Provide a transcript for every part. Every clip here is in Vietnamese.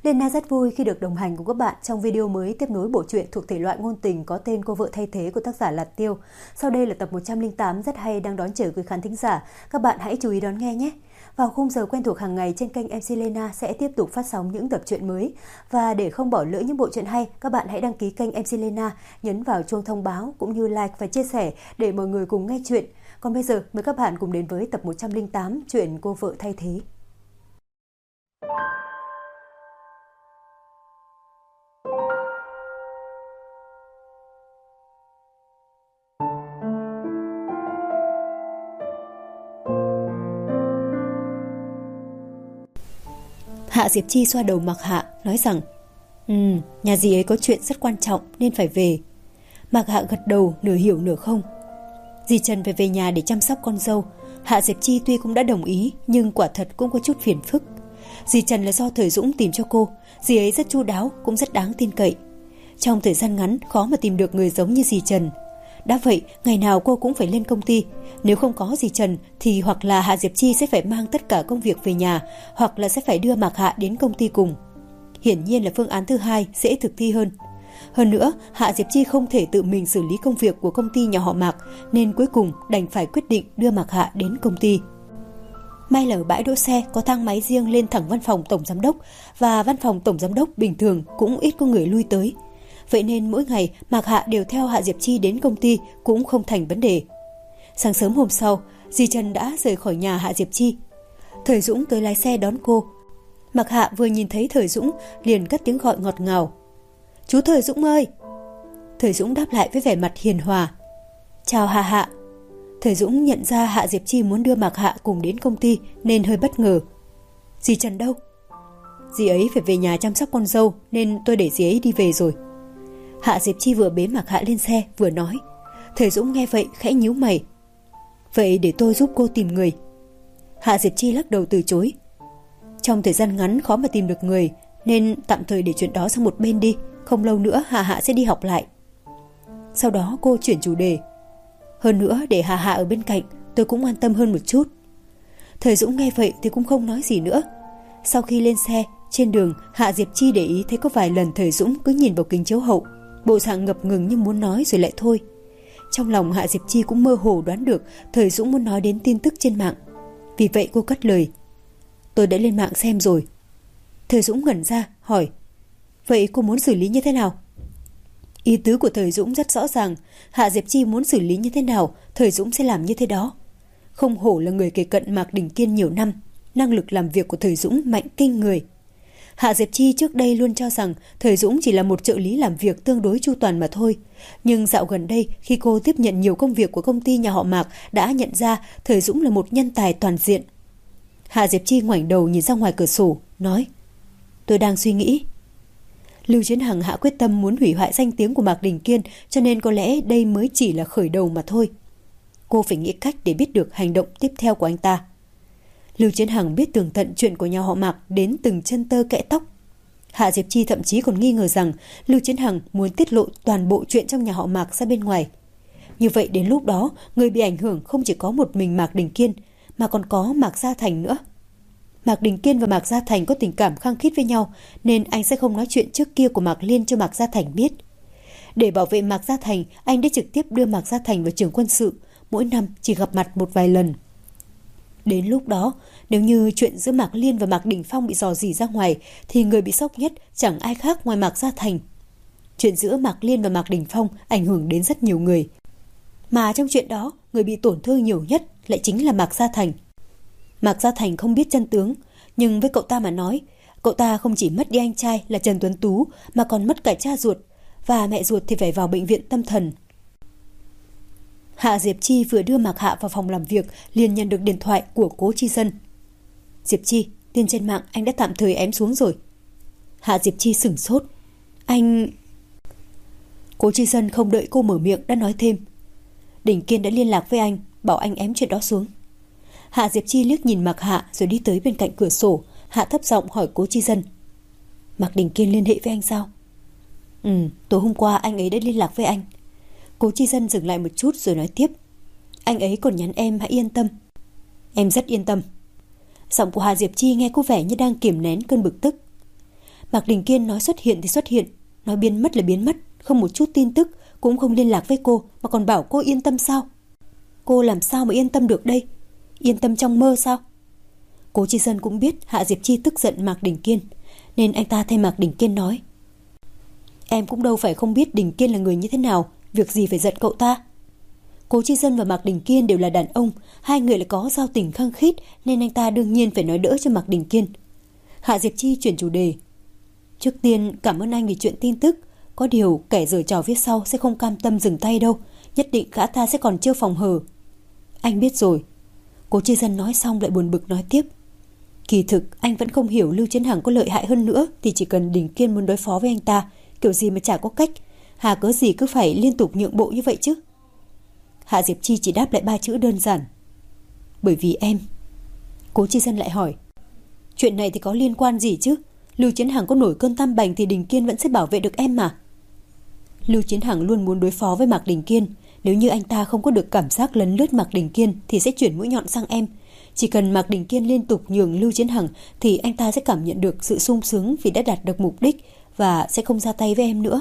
Lena rất vui khi được đồng hành cùng các bạn trong video mới tiếp nối bộ truyện thuộc thể loại ngôn tình có tên Cô vợ thay thế của tác giả Lạt Tiêu. Sau đây là tập 108 rất hay đang đón chờ quý khán thính giả. Các bạn hãy chú ý đón nghe nhé. Vào khung giờ quen thuộc hàng ngày trên kênh MC Lena sẽ tiếp tục phát sóng những tập truyện mới. Và để không bỏ lỡ những bộ truyện hay, các bạn hãy đăng ký kênh MC Lena, nhấn vào chuông thông báo cũng như like và chia sẻ để mọi người cùng nghe chuyện. Còn bây giờ mời các bạn cùng đến với tập 108 truyện Cô vợ thay thế. Hạ Diệp Chi xoa đầu Mạc Hạ, nói rằng nhà dì ấy có chuyện rất quan trọng nên phải về. Mạc Hạ gật đầu, nửa hiểu nửa không. Dì Trần phải về nhà để chăm sóc con dâu. Hạ Diệp Chi tuy cũng đã đồng ý, nhưng quả thật cũng có chút phiền phức. Dì Trần là do Thời Dũng tìm cho cô. Dì ấy rất chu đáo, cũng rất đáng tin cậy. Trong thời gian ngắn khó mà tìm được người giống như dì Trần. Đã vậy, ngày nào cô cũng phải lên công ty. Nếu không có dì Trần thì hoặc là Hạ Diệp Chi sẽ phải mang tất cả công việc về nhà, hoặc là sẽ phải đưa Mạc Hạ đến công ty cùng. Hiển nhiên là phương án thứ hai dễ thực thi hơn. Hơn nữa, Hạ Diệp Chi không thể tự mình xử lý công việc của công ty nhà họ Mạc, nên cuối cùng đành phải quyết định đưa Mạc Hạ đến công ty. May là ở bãi đỗ xe có thang máy riêng lên thẳng văn phòng tổng giám đốc, và văn phòng tổng giám đốc bình thường cũng ít có người lui tới. Vậy nên mỗi ngày Mạc Hạ đều theo Hạ Diệp Chi đến công ty cũng không thành vấn đề. Sáng sớm hôm sau, dì Trần đã rời khỏi nhà Hạ Diệp Chi. Thời Dũng tới lái xe đón cô. Mạc Hạ vừa nhìn thấy Thời Dũng liền cất tiếng gọi ngọt ngào. Chú Thời Dũng ơi! Thời Dũng đáp lại với vẻ mặt hiền hòa. Chào Hạ Hạ. Thời Dũng nhận ra Hạ Diệp Chi muốn đưa Mạc Hạ cùng đến công ty nên hơi bất ngờ. Dì Trần đâu? Dì ấy phải về nhà chăm sóc con dâu nên tôi để dì ấy đi về rồi. Hạ Diệp Chi vừa bế Mạc Hạ lên xe vừa nói. Thời Dũng nghe vậy khẽ nhíu mày. Vậy để tôi giúp cô tìm người. Hạ Diệp Chi lắc đầu từ chối. Trong thời gian ngắn khó mà tìm được người, nên tạm thời để chuyện đó sang một bên đi. Không lâu nữa Hạ Hạ sẽ đi học lại. Sau đó cô chuyển chủ đề. Hơn nữa để Hạ Hạ ở bên cạnh, tôi cũng an tâm hơn một chút. Thời Dũng nghe vậy thì cũng không nói gì nữa. Sau khi lên xe, trên đường Hạ Diệp Chi để ý thấy có vài lần Thời Dũng cứ nhìn vào kính chiếu hậu, bộ dạng ngập ngừng như muốn nói rồi lại thôi. Trong lòng Hạ Diệp Chi cũng mơ hồ đoán được Thời Dũng muốn nói đến tin tức trên mạng. Vì vậy cô cất lời. Tôi đã lên mạng xem rồi. Thời Dũng ngẩn ra hỏi. Vậy cô muốn xử lý như thế nào? Ý tứ của Thời Dũng rất rõ ràng. Hạ Diệp Chi muốn xử lý như thế nào, Thời Dũng sẽ làm như thế đó. Không hổ là người kề cận Mạc Đình Kiên nhiều năm, năng lực làm việc của Thời Dũng mạnh kinh người. Hạ Diệp Chi trước đây luôn cho rằng Thời Dũng chỉ là một trợ lý làm việc tương đối chu toàn mà thôi. Nhưng dạo gần đây, khi cô tiếp nhận nhiều công việc của công ty nhà họ Mạc, đã nhận ra Thời Dũng là một nhân tài toàn diện. Hạ Diệp Chi ngoảnh đầu nhìn ra ngoài cửa sổ, nói. Tôi đang suy nghĩ. Lưu Chiến Hằng hạ quyết tâm muốn hủy hoại danh tiếng của Mạc Đình Kiên, cho nên có lẽ đây mới chỉ là khởi đầu mà thôi. Cô phải nghĩ cách để biết được hành động tiếp theo của anh ta. Lưu Chiến Hằng biết tường tận chuyện của nhà họ Mạc đến từng chân tơ kẽ tóc. Hạ Diệp Chi thậm chí còn nghi ngờ rằng Lưu Chiến Hằng muốn tiết lộ toàn bộ chuyện trong nhà họ Mạc ra bên ngoài. Như vậy đến lúc đó, người bị ảnh hưởng không chỉ có một mình Mạc Đình Kiên, mà còn có Mạc Gia Thành nữa. Mạc Đình Kiên và Mạc Gia Thành có tình cảm khăng khít với nhau, nên anh sẽ không nói chuyện trước kia của Mạc Liên cho Mạc Gia Thành biết. Để bảo vệ Mạc Gia Thành, anh đã trực tiếp đưa Mạc Gia Thành vào trường quân sự, mỗi năm chỉ gặp mặt một vài lần. Đến lúc đó, nếu như chuyện giữa Mạc Liên và Mạc Đình Phong bị rò rỉ ra ngoài, thì người bị sốc nhất chẳng ai khác ngoài Mạc Gia Thành. Chuyện giữa Mạc Liên và Mạc Đình Phong ảnh hưởng đến rất nhiều người. Mà trong chuyện đó, người bị tổn thương nhiều nhất lại chính là Mạc Gia Thành. Mạc Gia Thành không biết chân tướng, nhưng với cậu ta mà nói, cậu ta không chỉ mất đi anh trai là Trần Tuấn Tú, mà còn mất cả cha ruột, và mẹ ruột thì phải vào bệnh viện tâm thần. Hạ Diệp Chi vừa đưa Mạc Hạ vào phòng làm việc liền nhận được điện thoại của Cố Chi Dân. Diệp Chi, tin trên mạng anh đã tạm thời ém xuống rồi. Hạ Diệp Chi sửng sốt. Anh... Cố Chi Dân không đợi cô mở miệng đã nói thêm. Đình Kiên đã liên lạc với anh, bảo anh ém chuyện đó xuống. Hạ Diệp Chi liếc nhìn Mạc Hạ rồi đi tới bên cạnh cửa sổ. Hạ thấp giọng hỏi Cố Chi Dân. Mạc Đình Kiên liên hệ với anh sao? Tối hôm qua anh ấy đã liên lạc với anh. Cố Chi Dân dừng lại một chút rồi nói tiếp. Anh ấy còn nhắn em hãy yên tâm. Em rất yên tâm. Giọng của Hạ Diệp Chi nghe có vẻ như đang kiềm nén cơn bực tức. Mạc Đình Kiên nói xuất hiện thì xuất hiện, nói biến mất là biến mất, không một chút tin tức, cũng không liên lạc với cô mà còn bảo cô yên tâm sao? Cô làm sao mà yên tâm được đây? Yên tâm trong mơ sao? Cố Chi Dân cũng biết Hạ Diệp Chi tức giận Mạc Đình Kiên, nên anh ta thay Mạc Đình Kiên nói: Em cũng đâu phải không biết Đình Kiên là người như thế nào, việc gì phải giận cậu ta. Cố Chi Dân và Mạc Đình Kiên đều là đàn ông, hai người lại có giao tình khăng khít, nên anh ta đương nhiên phải nói đỡ cho Mạc Đình Kiên. Hạ Diệp Chi chuyển chủ đề: Trước tiên cảm ơn anh vì chuyện tin tức, có điều kẻ giở trò phía sau sẽ không cam tâm dừng tay đâu, nhất định gã ta sẽ còn chưa phòng hờ. Anh biết rồi. Cố Chi Dân nói xong lại buồn bực nói tiếp: Kỳ thực anh vẫn không hiểu Lưu Chiến Hằng có lợi hại hơn nữa thì chỉ cần Đình Kiên muốn đối phó với anh ta, kiểu gì mà chả có cách, hà cớ gì cứ phải liên tục nhượng bộ như vậy chứ. Hạ Diệp Chi chỉ đáp lại 3 chữ đơn giản: Bởi vì em. Cố Chi Dân lại hỏi: Chuyện này thì có liên quan gì chứ? Lưu Chiến Hằng có nổi cơn tam bành thì Đình Kiên vẫn sẽ bảo vệ được em mà. Lưu Chiến Hằng luôn muốn đối phó với Mạc Đình Kiên, nếu như anh ta không có được cảm giác lấn lướt Mạc Đình Kiên thì sẽ chuyển mũi nhọn sang em. Chỉ cần Mạc Đình Kiên liên tục nhường Lưu Chiến Hằng thì anh ta sẽ cảm nhận được sự sung sướng vì đã đạt được mục đích và sẽ không ra tay với em nữa.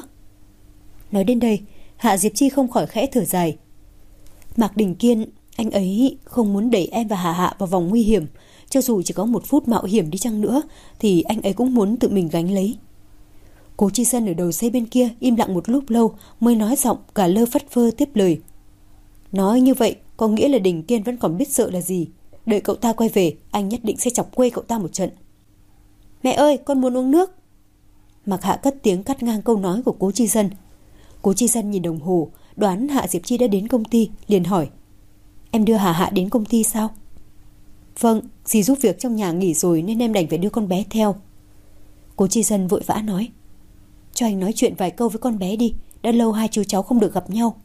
Nói đến đây, Hạ Diệp Chi không khỏi khẽ thở dài. Mạc Đình Kiên, anh ấy không muốn đẩy em và Hà Hạ vào vòng nguy hiểm, cho dù chỉ có 1 phút mạo hiểm đi chăng nữa thì anh ấy cũng muốn tự mình gánh lấy. Cố Chi Dân ở đầu dây bên kia im lặng một lúc lâu mới nói giọng cả lơ phất phơ tiếp lời: Nói như vậy có nghĩa là Đình Kiên vẫn còn biết sợ là gì. Đợi cậu ta quay về, anh nhất định sẽ chọc quê cậu ta một trận. Mẹ ơi, con muốn uống nước. Mạc Hạ cất tiếng cắt ngang câu nói của Cố Chi Dân. Cố Chi Dân nhìn đồng hồ, đoán Hạ Diệp Chi đã đến công ty, liền hỏi: Em đưa Hà Hạ đến công ty sao? Vâng, dì giúp việc trong nhà nghỉ rồi nên em đành phải đưa con bé theo. Cố Chi Dân vội vã nói: Cho anh nói chuyện vài câu với con bé đi, đã lâu hai chú cháu không được gặp nhau.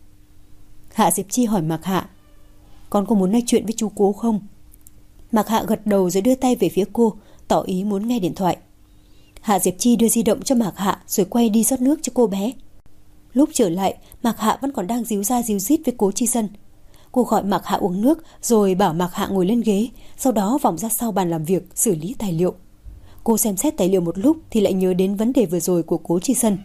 Hạ Diệp Chi hỏi Mạc Hạ: Con có muốn nói chuyện với chú Cố không? Mạc Hạ gật đầu rồi đưa tay về phía cô, tỏ ý muốn nghe điện thoại. Hạ Diệp Chi đưa di động cho Mạc Hạ rồi quay đi rót nước cho cô bé. Lúc trở lại, Mạc Hạ vẫn còn đang díu ra díu dít với Cố Chi Dân. Cô gọi Mạc Hạ uống nước rồi bảo Mạc Hạ ngồi lên ghế, sau đó vòng ra sau bàn làm việc xử lý tài liệu. Cô xem xét tài liệu một lúc thì lại nhớ đến vấn đề vừa rồi của Cố Chi Dân.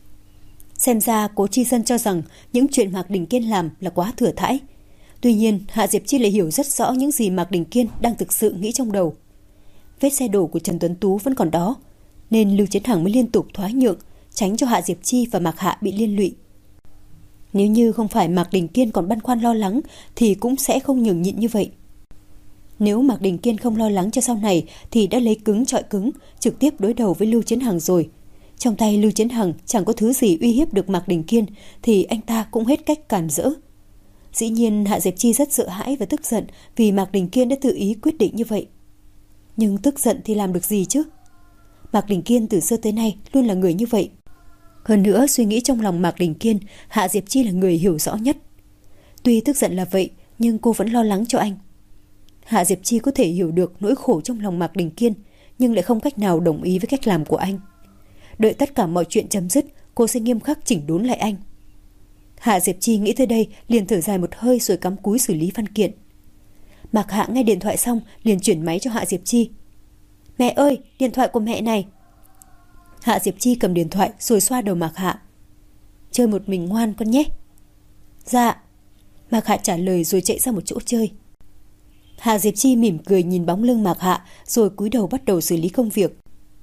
Xem ra Cố Chi Dân cho rằng những chuyện Mạc Đình Kiên làm là quá thừa thãi. Tuy nhiên Hạ Diệp Chi lại hiểu rất rõ những gì Mạc Đình Kiên đang thực sự nghĩ trong đầu. Vết xe đổ của Trần Tuấn Tú vẫn còn đó, nên Lưu Chiến Hằng mới liên tục thoái nhượng, tránh cho Hạ Diệp Chi và Mạc Hạ bị liên lụy. Nếu như không phải Mạc Đình Kiên còn băn khoăn lo lắng thì cũng sẽ không nhường nhịn như vậy. Nếu Mạc Đình Kiên không lo lắng cho sau này thì đã lấy cứng chọi cứng, trực tiếp đối đầu với Lưu Chiến Hằng rồi. Trong tay Lưu Chiến Hằng chẳng có thứ gì uy hiếp được Mạc Đình Kiên thì anh ta cũng hết cách cản rỡ. Dĩ nhiên Hạ Diệp Chi rất sợ hãi và tức giận vì Mạc Đình Kiên đã tự ý quyết định như vậy. Nhưng tức giận thì làm được gì chứ? Mạc Đình Kiên từ xưa tới nay luôn là người như vậy. Hơn nữa suy nghĩ trong lòng Mạc Đình Kiên, Hạ Diệp Chi là người hiểu rõ nhất. Tuy tức giận là vậy nhưng cô vẫn lo lắng cho anh. Hạ Diệp Chi có thể hiểu được nỗi khổ trong lòng Mạc Đình Kiên, nhưng lại không cách nào đồng ý với cách làm của anh. Đợi tất cả mọi chuyện chấm dứt, cô sẽ nghiêm khắc chỉnh đốn lại anh. Hạ Diệp Chi nghĩ tới đây liền thở dài một hơi rồi cắm cúi xử lý văn kiện. Mạc Hạ nghe điện thoại xong liền chuyển máy cho Hạ Diệp Chi. Mẹ ơi, điện thoại của mẹ này. Hạ Diệp Chi cầm điện thoại rồi xoa đầu Mạc Hạ. Chơi một mình ngoan con nhé. Dạ. Mạc Hạ trả lời rồi chạy ra một chỗ chơi. Hạ Diệp Chi mỉm cười nhìn bóng lưng Mạc Hạ rồi cúi đầu bắt đầu xử lý công việc.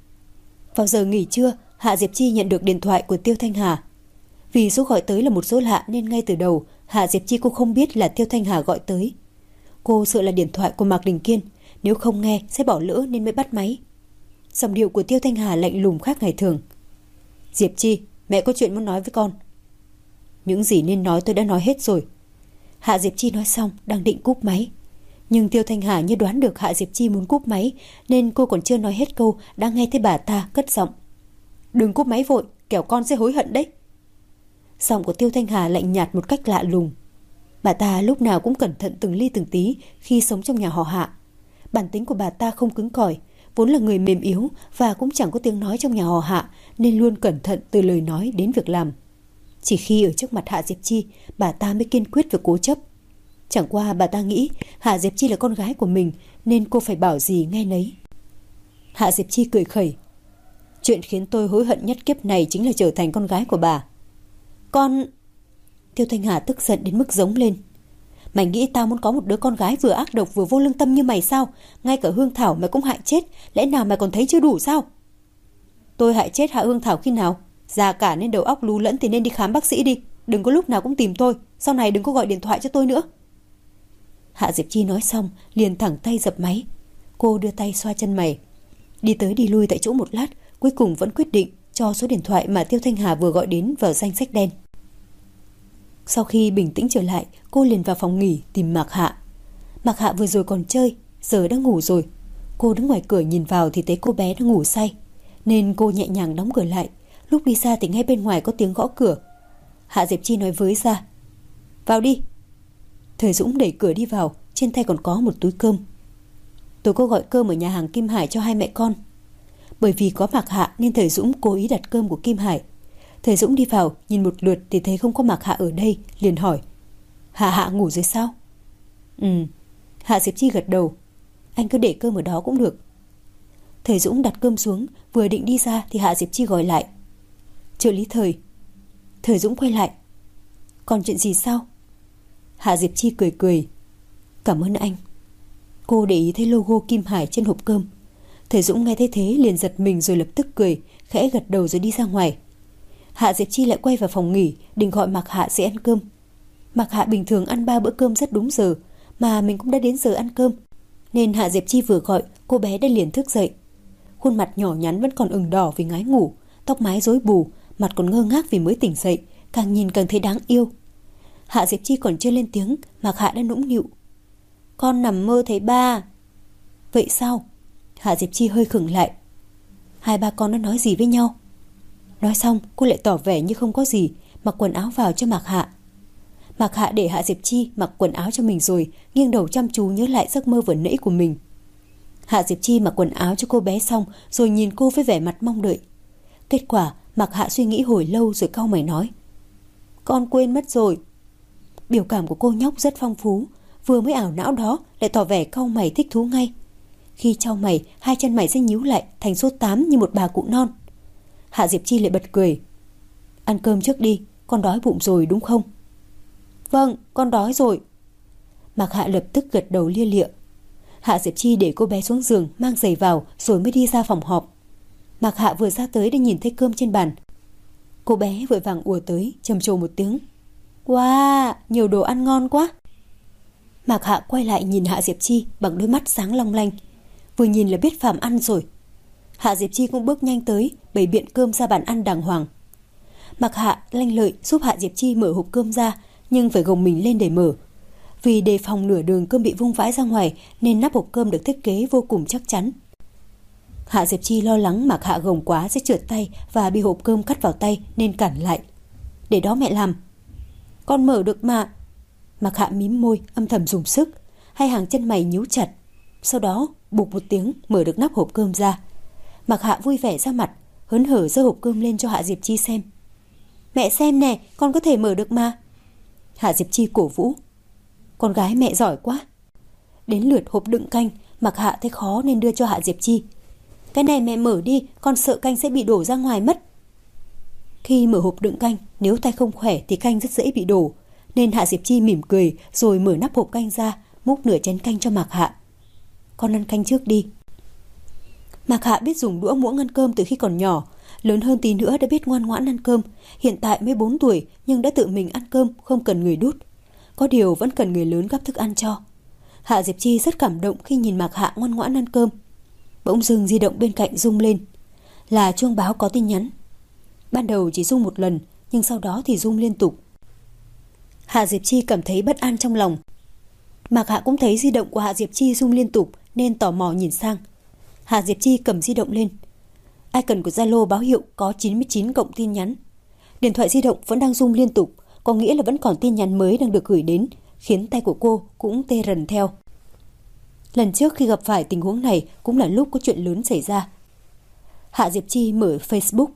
Vào giờ nghỉ trưa, Hạ Diệp Chi nhận được điện thoại của Tiêu Thanh Hà. Vì số gọi tới là một số lạ nên ngay từ đầu Hạ Diệp Chi cô không biết là Tiêu Thanh Hà gọi tới. Cô sợ là điện thoại của Mạc Đình Kiên, nếu không nghe sẽ bỏ lỡ nên mới bắt máy. Giọng điệu của Tiêu Thanh Hà lạnh lùng khác ngày thường. Diệp Chi, mẹ có chuyện muốn nói với con. Những gì nên nói tôi đã nói hết rồi. Hạ Diệp Chi nói xong đang định cúp máy. Nhưng Tiêu Thanh Hà như đoán được Hạ Diệp Chi muốn cúp máy nên cô còn chưa nói hết câu đã nghe thấy bà ta cất giọng. Đừng cúp máy vội, kẻo con sẽ hối hận đấy. Giọng của Tiêu Thanh Hà lạnh nhạt một cách lạ lùng. Bà ta lúc nào cũng cẩn thận từng ly từng tí khi sống trong nhà họ Hạ. Bản tính của bà ta không cứng cỏi, vốn là người mềm yếu và cũng chẳng có tiếng nói trong nhà họ Hạ nên luôn cẩn thận từ lời nói đến việc làm. Chỉ khi ở trước mặt Hạ Diệp Chi, bà ta mới kiên quyết và cố chấp. Chẳng qua bà ta nghĩ Hạ Diệp Chi là con gái của mình nên cô phải bảo gì nghe nấy. Hạ Diệp Chi cười khẩy. Chuyện khiến tôi hối hận nhất kiếp này chính là trở thành con gái của bà. Con... Tiêu Thanh Hà tức giận đến mức giống lên. Mày nghĩ tao muốn có một đứa con gái vừa ác độc vừa vô lương tâm như mày sao? Ngay cả Hương Thảo mày cũng hại chết. Lẽ nào mày còn thấy chưa đủ sao? Tôi hại chết Hạ Hương Thảo khi nào? Già cả nên đầu óc lú lẫn thì nên đi khám bác sĩ đi. Đừng có lúc nào cũng tìm tôi. Sau này đừng có gọi điện thoại cho tôi nữa. Hạ Diệp Chi nói xong liền thẳng tay dập máy. Cô đưa tay xoa chân mày, đi tới đi lui tại chỗ một lát, cuối cùng vẫn quyết định cho số điện thoại mà Tiêu Thanh Hà vừa gọi đến vào danh sách đen. Sau khi bình tĩnh trở lại, cô liền vào phòng nghỉ tìm Mạc Hạ. Mạc Hạ vừa rồi còn chơi, giờ đã ngủ rồi. Cô đứng ngoài cửa nhìn vào thì thấy cô bé đang ngủ say, nên cô nhẹ nhàng đóng cửa lại. Lúc đi ra thì nghe bên ngoài có tiếng gõ cửa. Hạ Diệp Chi nói với ra: "Vào đi." Thời Dũng đẩy cửa đi vào, trên tay còn có một túi cơm. "Tôi có gọi cơm ở nhà hàng Kim Hải cho hai mẹ con." Bởi vì có Mạc Hạ nên Thời Dũng cố ý đặt cơm của Kim Hải. Thời Dũng đi vào nhìn một lượt thì thấy không có Mạc Hạ ở đây, liền hỏi: Hạ ngủ rồi sao?" "Ừ." Hạ Diệp Chi gật đầu. "Anh cứ để cơm ở đó cũng được." Thời Dũng đặt cơm xuống, vừa định đi ra thì Hạ Diệp Chi gọi lại: "Trợ lý Thời." Thời Dũng quay lại: "Còn chuyện gì sao?" Hạ Diệp Chi cười cười: "Cảm ơn anh." Cô để ý thấy logo Kim Hải trên hộp cơm. Thời Dũng nghe thấy thế liền giật mình rồi lập tức cười, khẽ gật đầu rồi đi ra ngoài. Hạ Diệp Chi lại quay vào phòng nghỉ, định gọi Mạc Hạ sẽ ăn cơm. Mạc Hạ bình thường ăn 3 bữa cơm rất đúng giờ, mà mình cũng đã đến giờ ăn cơm, nên Hạ Diệp Chi vừa gọi, cô bé đã liền thức dậy. Khuôn mặt nhỏ nhắn vẫn còn ửng đỏ vì ngái ngủ, tóc mái rối bù, mặt còn ngơ ngác vì mới tỉnh dậy, càng nhìn càng thấy đáng yêu. Hạ Diệp Chi còn chưa lên tiếng, Mạc Hạ đã nũng nịu: "Con nằm mơ thấy ba." "Vậy sao?" Hạ Diệp Chi hơi khựng lại. "Hai ba con đã nói gì với nhau?" Nói xong cô lại tỏ vẻ như không có gì, mặc quần áo vào cho Mạc Hạ. Mạc Hạ để Hạ Diệp Chi mặc quần áo cho mình rồi nghiêng đầu chăm chú nhớ lại giấc mơ vừa nãy của mình. Hạ Diệp Chi mặc quần áo cho cô bé xong rồi nhìn cô với vẻ mặt mong đợi. Kết quả Mạc Hạ suy nghĩ hồi lâu rồi cau mày nói: "Con quên mất rồi." Biểu cảm của cô nhóc rất phong phú, vừa mới ảo não đó lại tỏ vẻ cau mày thích thú ngay. Khi chau mày, hai chân mày sẽ nhíu lại thành số 8 như một bà cụ non. Hạ Diệp Chi lại bật cười: "Ăn cơm trước đi, con đói bụng rồi đúng không?" "Vâng, con đói rồi." Mạc Hạ lập tức gật đầu lia lịa. Hạ Diệp Chi để cô bé xuống giường, mang giày vào rồi mới đi ra phòng họp. Mạc Hạ vừa ra tới đã nhìn thấy cơm trên bàn. Cô bé vội vàng ùa tới, trầm trồ một tiếng: "Wow, nhiều đồ ăn ngon quá." Mạc Hạ quay lại nhìn Hạ Diệp Chi bằng đôi mắt sáng long lanh, vừa nhìn là biết phàm ăn rồi. Hạ Diệp Chi cũng bước nhanh tới, bày biện cơm ra bàn ăn đàng hoàng. Mạc Hạ lanh lợi giúp Hạ Diệp Chi mở hộp cơm ra, nhưng phải gồng mình lên để mở. Vì đề phòng nửa đường cơm bị vung vãi ra ngoài nên nắp hộp cơm được thiết kế vô cùng chắc chắn. Hạ Diệp Chi lo lắng Mạc Hạ gồng quá sẽ trượt tay và bị hộp cơm cắt vào tay nên cản lại: "Để đó mẹ làm." "Con mở được mà." Mạc Hạ mím môi âm thầm dùng sức, hai hàng chân mày nhíu chặt. Sau đó bụp một tiếng mở được nắp hộp cơm ra. Mạc Hạ vui vẻ ra mặt, hớn hở giơ hộp cơm lên cho Hạ Diệp Chi xem. "Mẹ xem nè, con có thể mở được mà." Hạ Diệp Chi cổ vũ: "Con gái mẹ giỏi quá." Đến lượt hộp đựng canh, Mạc Hạ thấy khó nên đưa cho Hạ Diệp Chi: "Cái này mẹ mở đi, con sợ canh sẽ bị đổ ra ngoài mất." Khi mở hộp đựng canh, nếu tay không khỏe thì canh rất dễ bị đổ, nên Hạ Diệp Chi mỉm cười rồi mở nắp hộp canh ra, múc nửa chén canh cho Mạc Hạ: "Con ăn canh trước đi." Mạc Hạ biết dùng đũa muỗng ăn cơm từ khi còn nhỏ, lớn hơn tí nữa đã biết ngoan ngoãn ăn cơm. Hiện tại mới 4 tuổi nhưng đã tự mình ăn cơm, không cần người đút. Có điều vẫn cần người lớn gắp thức ăn cho. Hạ Diệp Chi rất cảm động khi nhìn Mạc Hạ ngoan ngoãn ăn cơm. Bỗng dưng di động bên cạnh rung lên, là chuông báo có tin nhắn. Ban đầu chỉ rung một lần, nhưng sau đó thì rung liên tục. Hạ Diệp Chi cảm thấy bất an trong lòng. Mạc Hạ cũng thấy di động của Hạ Diệp Chi rung liên tục nên tò mò nhìn sang. Hạ Diệp Chi cầm di động lên. Icon của Zalo báo hiệu có 99 cộng tin nhắn. Điện thoại di động vẫn đang rung liên tục, có nghĩa là vẫn còn tin nhắn mới đang được gửi đến, khiến tay của cô cũng tê rần theo. Lần trước khi gặp phải tình huống này cũng là lúc có chuyện lớn xảy ra. Hạ Diệp Chi mở Facebook.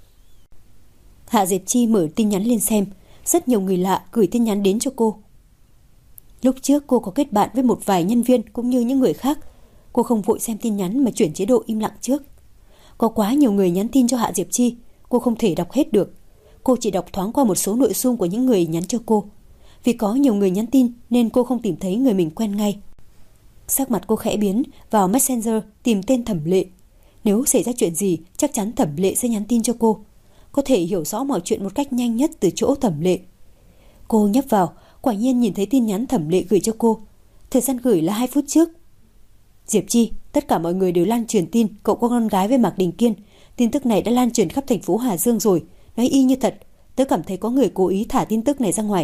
Hạ Diệp Chi mở tin nhắn lên xem, rất nhiều người lạ gửi tin nhắn đến cho cô. Lúc trước cô có kết bạn với một vài nhân viên cũng như những người khác. Cô không vội xem tin nhắn mà chuyển chế độ im lặng trước. Có quá nhiều người nhắn tin cho Hạ Diệp Chi, cô không thể đọc hết được. Cô chỉ đọc thoáng qua một số nội dung của những người nhắn cho cô. Vì có nhiều người nhắn tin nên cô không tìm thấy người mình quen ngay. Sắc mặt cô khẽ biến, vào Messenger tìm tên Thẩm Lệ. Nếu xảy ra chuyện gì, chắc chắn Thẩm Lệ sẽ nhắn tin cho cô. Có thể hiểu rõ mọi chuyện một cách nhanh nhất từ chỗ Thẩm Lệ. Cô nhấp vào, quả nhiên nhìn thấy tin nhắn Thẩm Lệ gửi cho cô. Thời gian gửi là 2 phút trước. Diệp Chi, tất cả mọi người đều lan truyền tin cậu có con gái với Mạc Đình Kiên. Tin tức này đã lan truyền khắp thành phố Hà Dương rồi. Nói y như thật, tớ cảm thấy có người cố ý thả tin tức này ra ngoài.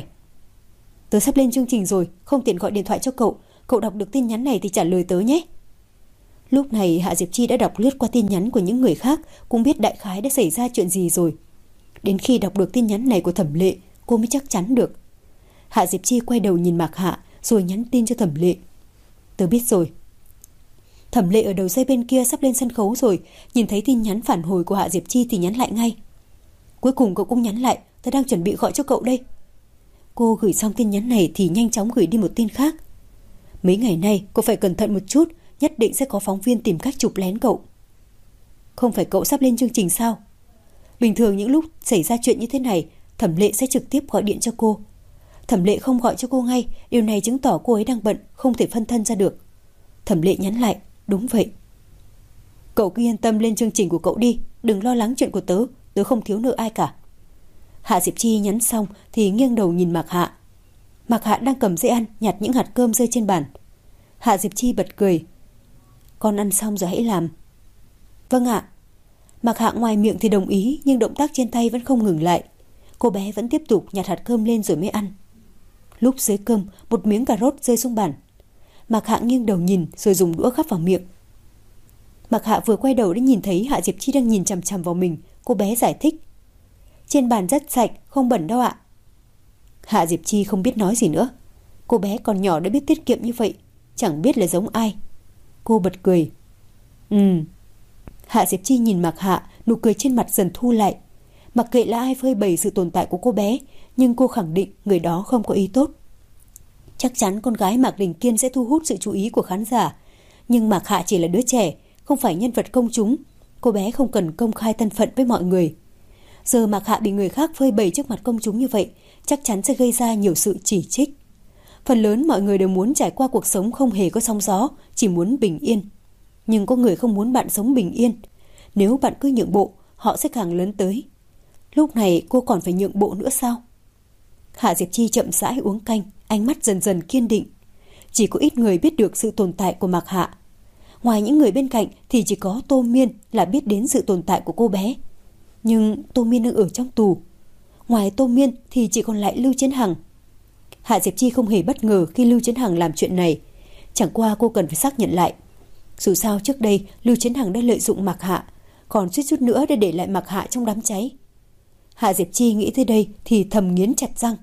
Tớ sắp lên chương trình rồi, không tiện gọi điện thoại cho cậu. Cậu đọc được tin nhắn này thì trả lời tớ nhé. Lúc này Hạ Diệp Chi đã đọc lướt qua tin nhắn của những người khác, cũng biết đại khái đã xảy ra chuyện gì rồi. Đến khi đọc được tin nhắn này của Thẩm Lệ, cô mới chắc chắn được. Hạ Diệp Chi quay đầu nhìn Mạc Hạ rồi nhắn tin cho Thẩm Lệ. Tớ biết rồi. Thẩm Lệ ở đầu dây bên kia sắp lên sân khấu rồi, nhìn thấy tin nhắn phản hồi của Hạ Diệp Chi thì nhắn lại ngay. Cuối cùng cậu cũng nhắn lại, tớ đang chuẩn bị gọi cho cậu đây. Cô gửi xong tin nhắn này thì nhanh chóng gửi đi một tin khác. Mấy ngày nay cô phải cẩn thận một chút, nhất định sẽ có phóng viên tìm cách chụp lén cậu. Không phải cậu sắp lên chương trình sao? Bình thường những lúc xảy ra chuyện như thế này, Thẩm Lệ sẽ trực tiếp gọi điện cho cô. Thẩm Lệ không gọi cho cô ngay, điều này chứng tỏ cô ấy đang bận, không thể phân thân ra được. Thẩm Lệ nhắn lại, đúng vậy. Cậu cứ yên tâm lên chương trình của cậu đi, đừng lo lắng chuyện của tớ, tớ không thiếu nợ ai cả. Hạ Diệp Chi nhắn xong thì nghiêng đầu nhìn Mạc Hạ. Mạc Hạ đang cầm dĩa ăn, nhặt những hạt cơm rơi trên bàn. Hạ Diệp Chi bật cười. Con ăn xong rồi hãy làm. Vâng ạ. Mạc Hạ ngoài miệng thì đồng ý, nhưng động tác trên tay vẫn không ngừng lại. Cô bé vẫn tiếp tục nhặt hạt cơm lên rồi mới ăn. Lúc dưới cơm, một miếng cà rốt rơi xuống bàn. Mạc Hạ nghiêng đầu nhìn rồi dùng đũa gắp vào miệng. Mạc Hạ vừa quay đầu đã nhìn thấy Hạ Diệp Chi đang nhìn chằm chằm vào mình. Cô bé giải thích. Trên bàn rất sạch, không bẩn đâu ạ. Hạ Diệp Chi không biết nói gì nữa. Cô bé còn nhỏ đã biết tiết kiệm như vậy, chẳng biết là giống ai. Cô bật cười. Hạ Diệp Chi nhìn Mạc Hạ, nụ cười trên mặt dần thu lại. Mặc kệ là ai phơi bày sự tồn tại của cô bé, nhưng cô khẳng định người đó không có ý tốt. Chắc chắn con gái Mạc Đình Kiên sẽ thu hút sự chú ý của khán giả. Nhưng Mạc Hạ chỉ là đứa trẻ, không phải nhân vật công chúng. Cô bé không cần công khai thân phận với mọi người. Giờ Mạc Hạ bị người khác phơi bày trước mặt công chúng như vậy, chắc chắn sẽ gây ra nhiều sự chỉ trích. Phần lớn mọi người đều muốn trải qua cuộc sống không hề có sóng gió, chỉ muốn bình yên. Nhưng có người không muốn bạn sống bình yên. Nếu bạn cứ nhượng bộ, họ sẽ càng lớn tới. Lúc này cô còn phải nhượng bộ nữa sao? Hạ Diệp Chi chậm rãi uống canh, ánh mắt dần dần kiên định. Chỉ có ít người biết được sự tồn tại của Mạc Hạ. Ngoài những người bên cạnh thì chỉ có Tô Miên là biết đến sự tồn tại của cô bé. Nhưng Tô Miên đang ở trong tù. Ngoài Tô Miên thì chỉ còn lại Lưu Chiến Hằng. Hạ Diệp Chi không hề bất ngờ khi Lưu Chiến Hằng làm chuyện này. Chẳng qua cô cần phải xác nhận lại. Dù sao trước đây Lưu Chiến Hằng đã lợi dụng Mạc Hạ, còn suýt chút nữa để lại Mạc Hạ trong đám cháy. Hạ Diệp Chi nghĩ tới đây thì thầm nghiến chặt răng.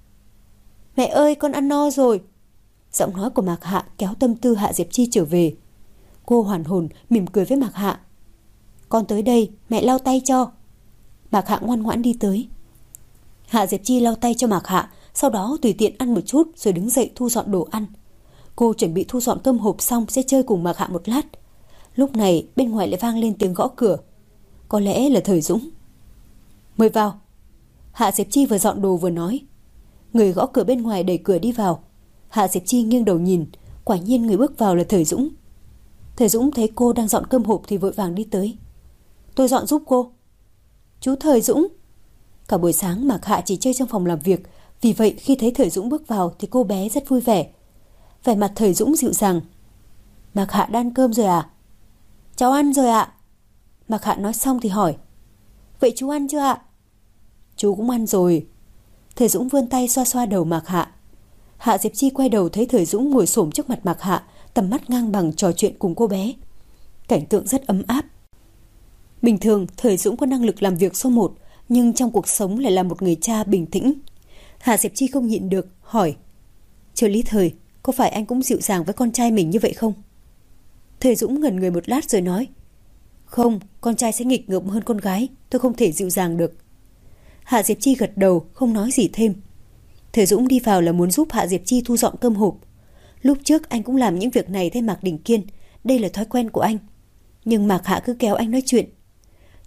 Mẹ ơi, con ăn no rồi. Giọng nói của Mạc Hạ kéo tâm tư Hạ Diệp Chi trở về. Cô hoàn hồn mỉm cười với Mạc Hạ. Con tới đây, mẹ lau tay cho. Mạc Hạ ngoan ngoãn đi tới. Hạ Diệp Chi lau tay cho Mạc Hạ, sau đó tùy tiện ăn một chút rồi đứng dậy thu dọn đồ ăn. Cô chuẩn bị thu dọn cơm hộp xong sẽ chơi cùng Mạc Hạ một lát. Lúc này bên ngoài lại vang lên tiếng gõ cửa. Có lẽ là Thời Dũng. Mời vào. Hạ Diệp Chi vừa dọn đồ vừa nói. Người gõ cửa bên ngoài đẩy cửa đi vào. Hạ Diệp Chi nghiêng đầu nhìn, quả nhiên người bước vào là Thời Dũng. Thời Dũng thấy cô đang dọn cơm hộp thì vội vàng đi tới. Tôi dọn giúp cô. Chú Thời Dũng. Cả buổi sáng Mạc Hạ chỉ chơi trong phòng làm việc, vì vậy khi thấy Thời Dũng bước vào thì cô bé rất vui vẻ. Vẻ mặt Thời Dũng dịu dàng. Mạc Hạ đã ăn cơm rồi à? Cháu ăn rồi ạ. Mạc Hạ nói xong thì hỏi. Vậy chú ăn chưa ạ? Chú cũng ăn rồi. Thời Dũng vươn tay xoa xoa đầu Mạc Hạ. Hạ Diệp Chi quay đầu thấy Thời Dũng ngồi xổm trước mặt Mạc Hạ, tầm mắt ngang bằng trò chuyện cùng cô bé. Cảnh tượng rất ấm áp. Bình thường Thời Dũng có năng lực làm việc số 1, nhưng trong cuộc sống lại là một người cha bình tĩnh. Hạ Diệp Chi không nhịn được, hỏi. Trợ lý Thời, có phải anh cũng dịu dàng với con trai mình như vậy không? Thời Dũng ngẩn người một lát rồi nói. Không, con trai sẽ nghịch ngợm hơn con gái, tôi không thể dịu dàng được. Hạ Diệp Chi gật đầu, không nói gì thêm. Thời Dũng đi vào là muốn giúp Hạ Diệp Chi thu dọn cơm hộp. Lúc trước anh cũng làm những việc này thay Mạc Đình Kiên, đây là thói quen của anh. Nhưng Mạc Hạ cứ kéo anh nói chuyện,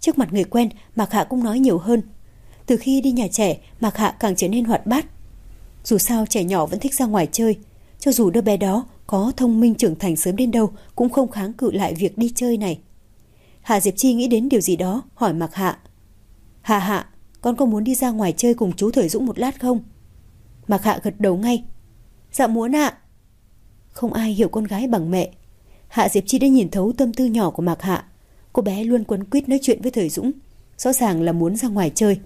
Trước mặt người quen, Mạc Hạ cũng nói nhiều hơn. Từ khi đi nhà trẻ, Mạc Hạ càng trở nên hoạt bát. Dù sao trẻ nhỏ vẫn thích ra ngoài chơi, cho dù đứa bé đó có thông minh trưởng thành sớm đến đâu cũng không kháng cự lại việc đi chơi này. Hạ Diệp Chi nghĩ đến điều gì đó, hỏi Mạc Hạ. Hạ, con có muốn đi ra ngoài chơi cùng chú Thời Dũng một lát không? Mạc Hạ gật đầu ngay. Dạ muốn ạ. Không ai hiểu con gái bằng mẹ. Hạ Diệp Chi đã nhìn thấu tâm tư nhỏ của Mạc Hạ. Cô bé luôn quấn quýt nói chuyện với Thời Dũng, rõ ràng là muốn ra ngoài chơi.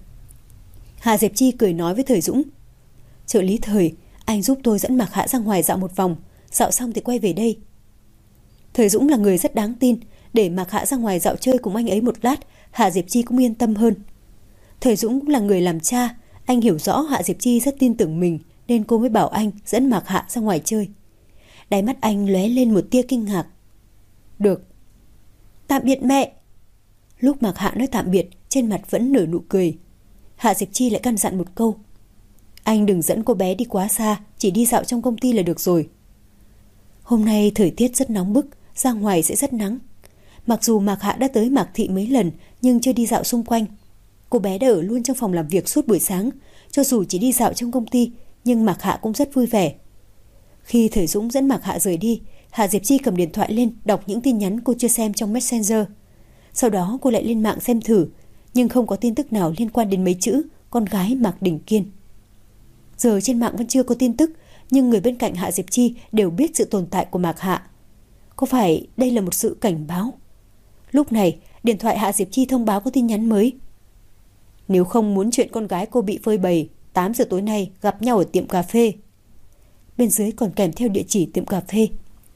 Hạ Diệp Chi cười nói với Thời Dũng. Trợ lý Thời, anh giúp tôi dẫn Mạc Hạ ra ngoài dạo một vòng, dạo xong thì quay về đây. Thời Dũng là người rất đáng tin, để Mạc Hạ ra ngoài dạo chơi cùng anh ấy một lát, Hạ Diệp Chi cũng yên tâm hơn. Thời Dũng cũng là người làm cha, anh hiểu rõ Hạ Diệp Chi rất tin tưởng mình, nên cô mới bảo anh dẫn Mạc Hạ ra ngoài chơi. Đáy mắt anh lóe lên một tia kinh ngạc. Được. Tạm biệt mẹ. Lúc Mạc Hạ nói tạm biệt, trên mặt vẫn nở nụ cười. Hạ Diệp Chi lại căn dặn một câu. Anh đừng dẫn cô bé đi quá xa, chỉ đi dạo trong công ty là được rồi. Hôm nay thời tiết rất nóng bức, ra ngoài sẽ rất nắng. Mặc dù Mạc Hạ đã tới Mạc Thị mấy lần, nhưng chưa đi dạo xung quanh. Cô bé đã ở luôn trong phòng làm việc suốt buổi sáng, cho dù chỉ đi dạo trong công ty, nhưng Mạc Hạ cũng rất vui vẻ. Khi Thời Dũng dẫn Mạc Hạ rời đi, Hạ Diệp Chi cầm điện thoại lên đọc những tin nhắn cô chưa xem trong Messenger. Sau đó cô lại lên mạng xem thử, nhưng không có tin tức nào liên quan đến mấy chữ con gái Mạc Đình Kiên. Giờ trên mạng vẫn chưa có tin tức, nhưng người bên cạnh Hạ Diệp Chi đều biết sự tồn tại của Mạc Hạ. Có phải đây là một sự cảnh báo? Lúc này, điện thoại Hạ Diệp Chi thông báo có tin nhắn mới. Nếu không muốn chuyện con gái cô bị phơi bày, 8 giờ tối nay gặp nhau ở tiệm cà phê. Bên dưới còn kèm theo địa chỉ tiệm cà phê.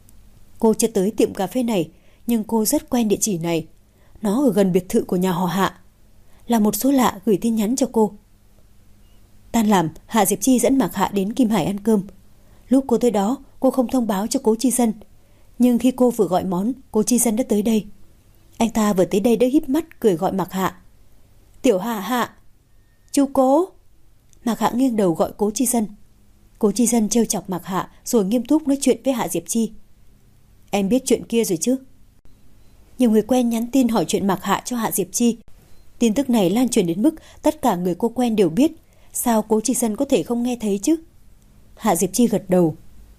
Cô chưa tới tiệm cà phê này, nhưng cô rất quen địa chỉ này. Nó ở gần biệt thự của nhà họ Hạ. Là một số lạ gửi tin nhắn cho cô. Tan làm, Hạ Diệp Chi dẫn Mạc Hạ đến Kim Hải ăn cơm. Lúc cô tới đó, cô không thông báo cho Cố Chi Dân. Nhưng khi cô vừa gọi món, Cố Chi Dân đã tới đây. Anh ta vừa tới đây đã híp mắt cười gọi Mạc Hạ. Tiểu Hạ. Chú Cố. Mạc Hạ nghiêng đầu gọi Cố Chi Dân. Cố Chi Dân trêu chọc Mạc Hạ rồi nghiêm túc nói chuyện với Hạ Diệp Chi. Em biết chuyện kia rồi chứ? Nhiều người quen nhắn tin hỏi chuyện Mạc Hạ cho Hạ Diệp Chi. Tin tức này lan truyền đến mức tất cả người cô quen đều biết. Sao Cố Chi Dân có thể không nghe thấy chứ? Hạ Diệp Chi gật đầu.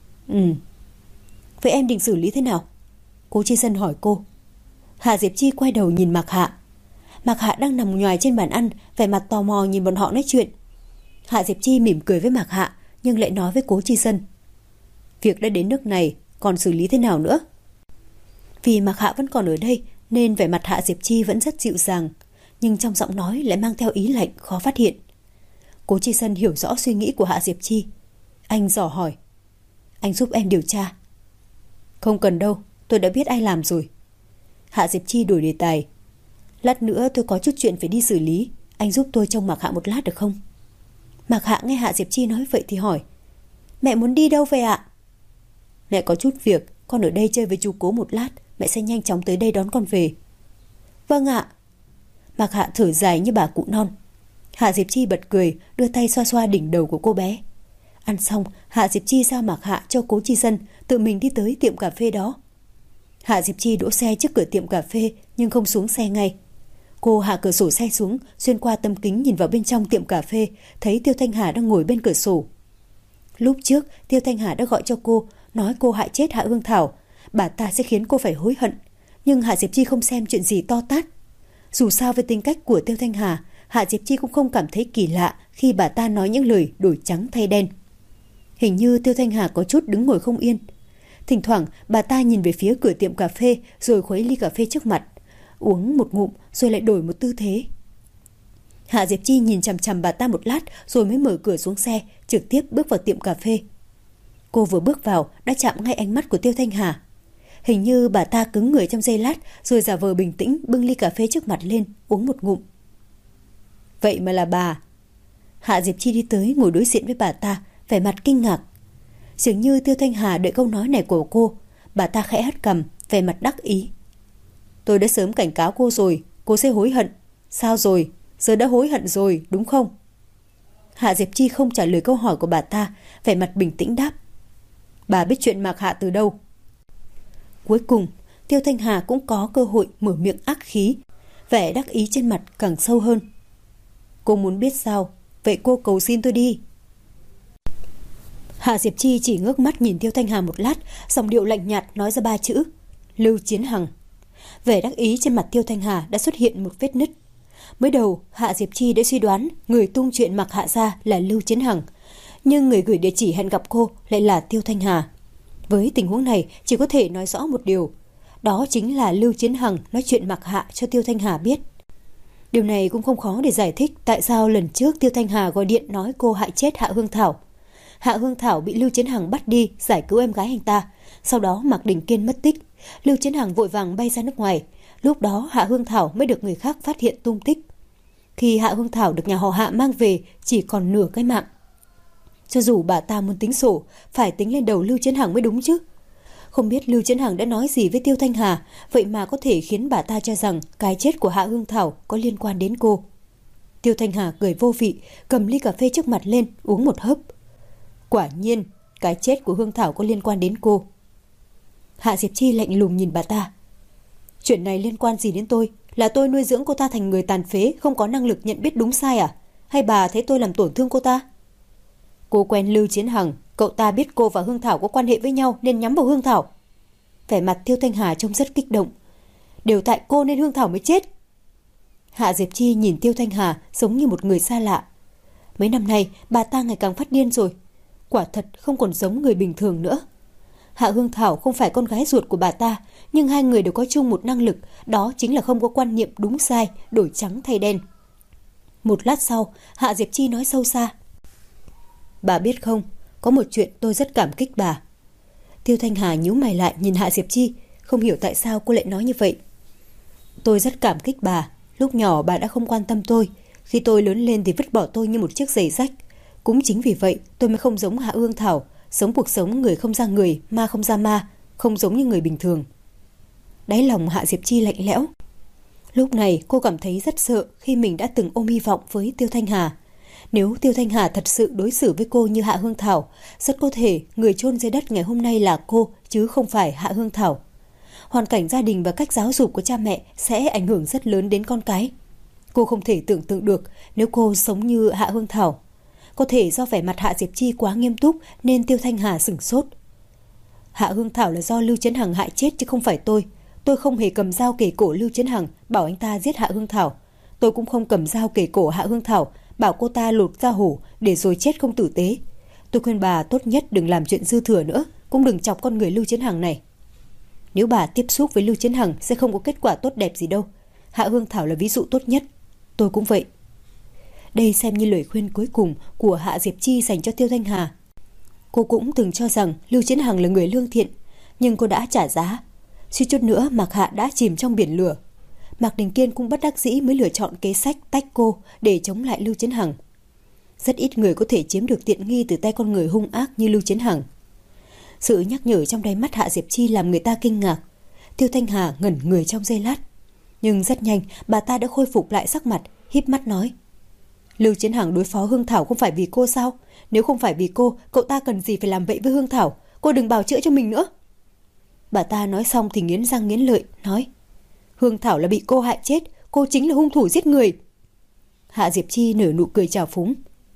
Vậy em định xử lý thế nào? Cố Chi Dân hỏi cô. Hạ Diệp Chi quay đầu nhìn Mạc Hạ. Mạc Hạ đang nằm nhoài trên bàn ăn, vẻ mặt tò mò nhìn bọn họ nói chuyện. Hạ Diệp Chi mỉm cười với Mạc Hạ, nhưng lại nói với Cố Chi Dân. Việc đã đến nước này, còn xử lý thế nào nữa? Vì Mạc Hạ vẫn còn ở đây, nên vẻ mặt Hạ Diệp Chi vẫn rất dịu dàng, nhưng trong giọng nói lại mang theo ý lạnh khó phát hiện. Cố Chi Dân hiểu rõ suy nghĩ của Hạ Diệp Chi. Anh dò hỏi. Anh giúp em điều tra. Không cần đâu, tôi đã biết ai làm rồi. Hạ Diệp Chi đổi đề tài. Lát nữa tôi có chút chuyện phải đi xử lý, anh giúp tôi trông Mạc Hạ một lát được không? Mạc Hạ nghe Hạ Diệp Chi nói vậy thì hỏi. Mẹ muốn đi đâu vậy ạ? Mẹ có chút việc, con ở đây chơi với chú Cố một lát, mẹ sẽ nhanh chóng tới đây đón con về. Vâng ạ. Mạc Hạ thở dài như bà cụ non. Hạ Diệp Chi bật cười, đưa tay xoa xoa đỉnh đầu của cô bé. Ăn xong, Hạ Diệp Chi giao Mạc Hạ cho Cố Chi Dân tự mình đi tới tiệm cà phê đó. Hạ Diệp Chi đỗ xe trước cửa tiệm cà phê nhưng không xuống xe ngay. Cô hạ cửa sổ xe xuống, xuyên qua tấm kính nhìn vào bên trong tiệm cà phê, thấy Tiêu Thanh Hà đang ngồi bên cửa sổ. Lúc trước, Tiêu Thanh Hà đã gọi cho cô, nói cô hại chết Hạ Hương Thảo, bà ta sẽ khiến cô phải hối hận. Nhưng Hạ Diệp Chi không xem chuyện gì to tát. Dù sao với tính cách của Tiêu Thanh Hà, Hạ Diệp Chi cũng không cảm thấy kỳ lạ khi bà ta nói những lời đổi trắng thay đen. Hình như Tiêu Thanh Hà có chút đứng ngồi không yên. Thỉnh thoảng bà ta nhìn về phía cửa tiệm cà phê rồi khuấy ly cà phê trước mặt, uống một ngụm rồi lại đổi một tư thế. Hạ Diệp Chi nhìn chằm chằm bà ta một lát rồi mới mở cửa xuống xe, trực tiếp bước vào tiệm cà phê. Cô vừa bước vào đã chạm ngay ánh mắt của Tiêu Thanh Hà. Hình như bà ta cứng người trong giây lát rồi giả vờ bình tĩnh bưng ly cà phê trước mặt lên, uống một ngụm. Vậy mà là bà. Hạ Diệp Chi đi tới ngồi đối diện với bà ta, vẻ mặt kinh ngạc. Dường như Tiêu Thanh Hà đợi câu nói này của cô. Bà ta khẽ hất cằm, vẻ mặt đắc ý. Tôi đã sớm cảnh cáo cô rồi, cô sẽ hối hận. Sao rồi? Giờ đã hối hận rồi, đúng không? Hạ Diệp Chi không trả lời câu hỏi của bà ta, vẻ mặt bình tĩnh đáp. Bà biết chuyện Mạc Hạ từ đâu? Cuối cùng, Tiêu Thanh Hà cũng có cơ hội mở miệng ác khí. Vẻ vẻ đắc ý trên mặt càng sâu hơn. Cô muốn biết sao? Vậy cô cầu xin tôi đi. Hạ Diệp Chi chỉ ngước mắt nhìn Tiêu Thanh Hà một lát, giọng điệu lạnh nhạt nói ra 3 chữ: Lưu Chiến Hằng. Vẻ đắc ý trên mặt Tiêu Thanh Hà đã xuất hiện một vết nứt. Mới đầu, Hạ Diệp Chi đã suy đoán người tung chuyện mặc Hạ ra là Lưu Chiến Hằng, nhưng người gửi địa chỉ hẹn gặp cô lại là Tiêu Thanh Hà. Với tình huống này, chỉ có thể nói rõ một điều, đó chính là Lưu Chiến Hằng nói chuyện mặc Hạ cho Tiêu Thanh Hà biết. Điều này cũng không khó để giải thích tại sao lần trước Tiêu Thanh Hà gọi điện nói cô hại chết Hạ Hương Thảo. Hạ Hương Thảo bị Lưu Chiến Hằng bắt đi giải cứu em gái anh ta, sau đó Mạc Đình Kiên mất tích. Lưu Chiến Hằng vội vàng bay ra nước ngoài, lúc đó Hạ Hương Thảo mới được người khác phát hiện tung tích. Khi Hạ Hương Thảo được nhà họ Hạ mang về chỉ còn nửa cái mạng. Cho dù bà ta muốn tính sổ, phải tính lên đầu Lưu Chiến Hằng mới đúng chứ. Không biết Lưu Chiến Hằng đã nói gì với Tiêu Thanh Hà, vậy mà có thể khiến bà ta cho rằng cái chết của Hạ Hương Thảo có liên quan đến cô. Tiêu Thanh Hà cười vô vị, cầm ly cà phê trước mặt lên, uống một hớp. Quả nhiên, cái chết của Hương Thảo có liên quan đến cô. Hạ Diệp Chi lạnh lùng nhìn bà ta. Chuyện này liên quan gì đến tôi? Là tôi nuôi dưỡng cô ta thành người tàn phế, không có năng lực nhận biết đúng sai à? Hay bà thấy tôi làm tổn thương cô ta? Cô quen Lưu Chiến Hằng, cậu ta biết cô và Hương Thảo có quan hệ với nhau nên nhắm vào Hương Thảo. Vẻ mặt Tiêu Thanh Hà trông rất kích động. Đều tại cô nên Hương Thảo mới chết. Hạ Diệp Chi nhìn Tiêu Thanh Hà giống như một người xa lạ. Mấy năm nay bà ta ngày càng phát điên rồi. Quả thật không còn giống người bình thường nữa. Hạ Hương Thảo không phải con gái ruột của bà ta, nhưng hai người đều có chung một năng lực, đó chính là không có quan niệm đúng sai, đổi trắng thay đen. Một lát sau, Hạ Diệp Chi nói sâu xa. Bà biết không, có một chuyện tôi rất cảm kích bà. Tiêu Thanh Hà nhíu mày lại nhìn Hạ Diệp Chi, không hiểu tại sao cô lại nói như vậy. Tôi rất cảm kích bà, lúc nhỏ bà đã không quan tâm tôi, khi tôi lớn lên thì vứt bỏ tôi như một chiếc giày rách. Cũng chính vì vậy tôi mới không giống Hạ Hương Thảo, sống cuộc sống người không ra người, ma không ra ma, không giống như người bình thường. Đáy lòng Hạ Diệp Chi lạnh lẽo. Lúc này cô cảm thấy rất sợ khi mình đã từng ôm hy vọng với Tiêu Thanh Hà. Nếu Tiêu Thanh Hà thật sự đối xử với cô như Hạ Hương Thảo, rất có thể người chôn dưới đất ngày hôm nay là cô chứ không phải Hạ Hương Thảo. Hoàn cảnh gia đình và cách giáo dục của cha mẹ sẽ ảnh hưởng rất lớn đến con cái. Cô không thể tưởng tượng được nếu cô sống như Hạ Hương Thảo. Có thể do vẻ mặt Hạ Diệp Chi quá nghiêm túc nên Tiêu Thanh Hà sửng sốt. Hạ Hương Thảo là do Lưu Chiến Hằng hại chết chứ không phải tôi. Tôi không hề cầm dao kề cổ Lưu Chiến Hằng bảo anh ta giết Hạ Hương Thảo. Tôi cũng không cầm dao kề cổ Hạ Hương Thảo bảo cô ta lột da hổ để rồi chết không tử tế. Tôi khuyên bà tốt nhất đừng làm chuyện dư thừa nữa, cũng đừng chọc con người Lưu Chiến Hằng này. Nếu bà tiếp xúc với Lưu Chiến Hằng sẽ không có kết quả tốt đẹp gì đâu. Hạ Hương Thảo là ví dụ tốt nhất. Tôi cũng vậy. Đây xem như lời khuyên cuối cùng của Hạ Diệp Chi dành cho Tiêu Thanh Hà. Cô cũng từng cho rằng Lưu Chiến Hằng là người lương thiện, nhưng cô đã trả giá. Suýt chút nữa Mạc Hạ đã chìm trong biển lửa. Mạc Đình Kiên cũng bất đắc dĩ mới lựa chọn kế sách tách cô để chống lại Lưu Chiến Hằng. Rất ít người có thể chiếm được tiện nghi từ tay con người hung ác như Lưu Chiến Hằng. Sự nhắc nhở trong đáy mắt Hạ Diệp Chi làm người ta kinh ngạc. Tiêu Thanh Hà ngẩn người trong giây lát, nhưng rất nhanh bà ta đã khôi phục lại sắc mặt, híp mắt nói: Lưu Chiến Hằng đối phó Hương Thảo không phải vì cô sao? Nếu không phải vì cô, cậu ta cần gì phải làm vậy với Hương Thảo? Cô đừng bào chữa cho mình nữa. Bà ta nói xong thì nghiến răng nghiến lợi, nói: Hương Thảo là bị cô hại chết, cô chính là hung thủ giết người. Hạ Diệp Chi nở nụ cười trào phúng.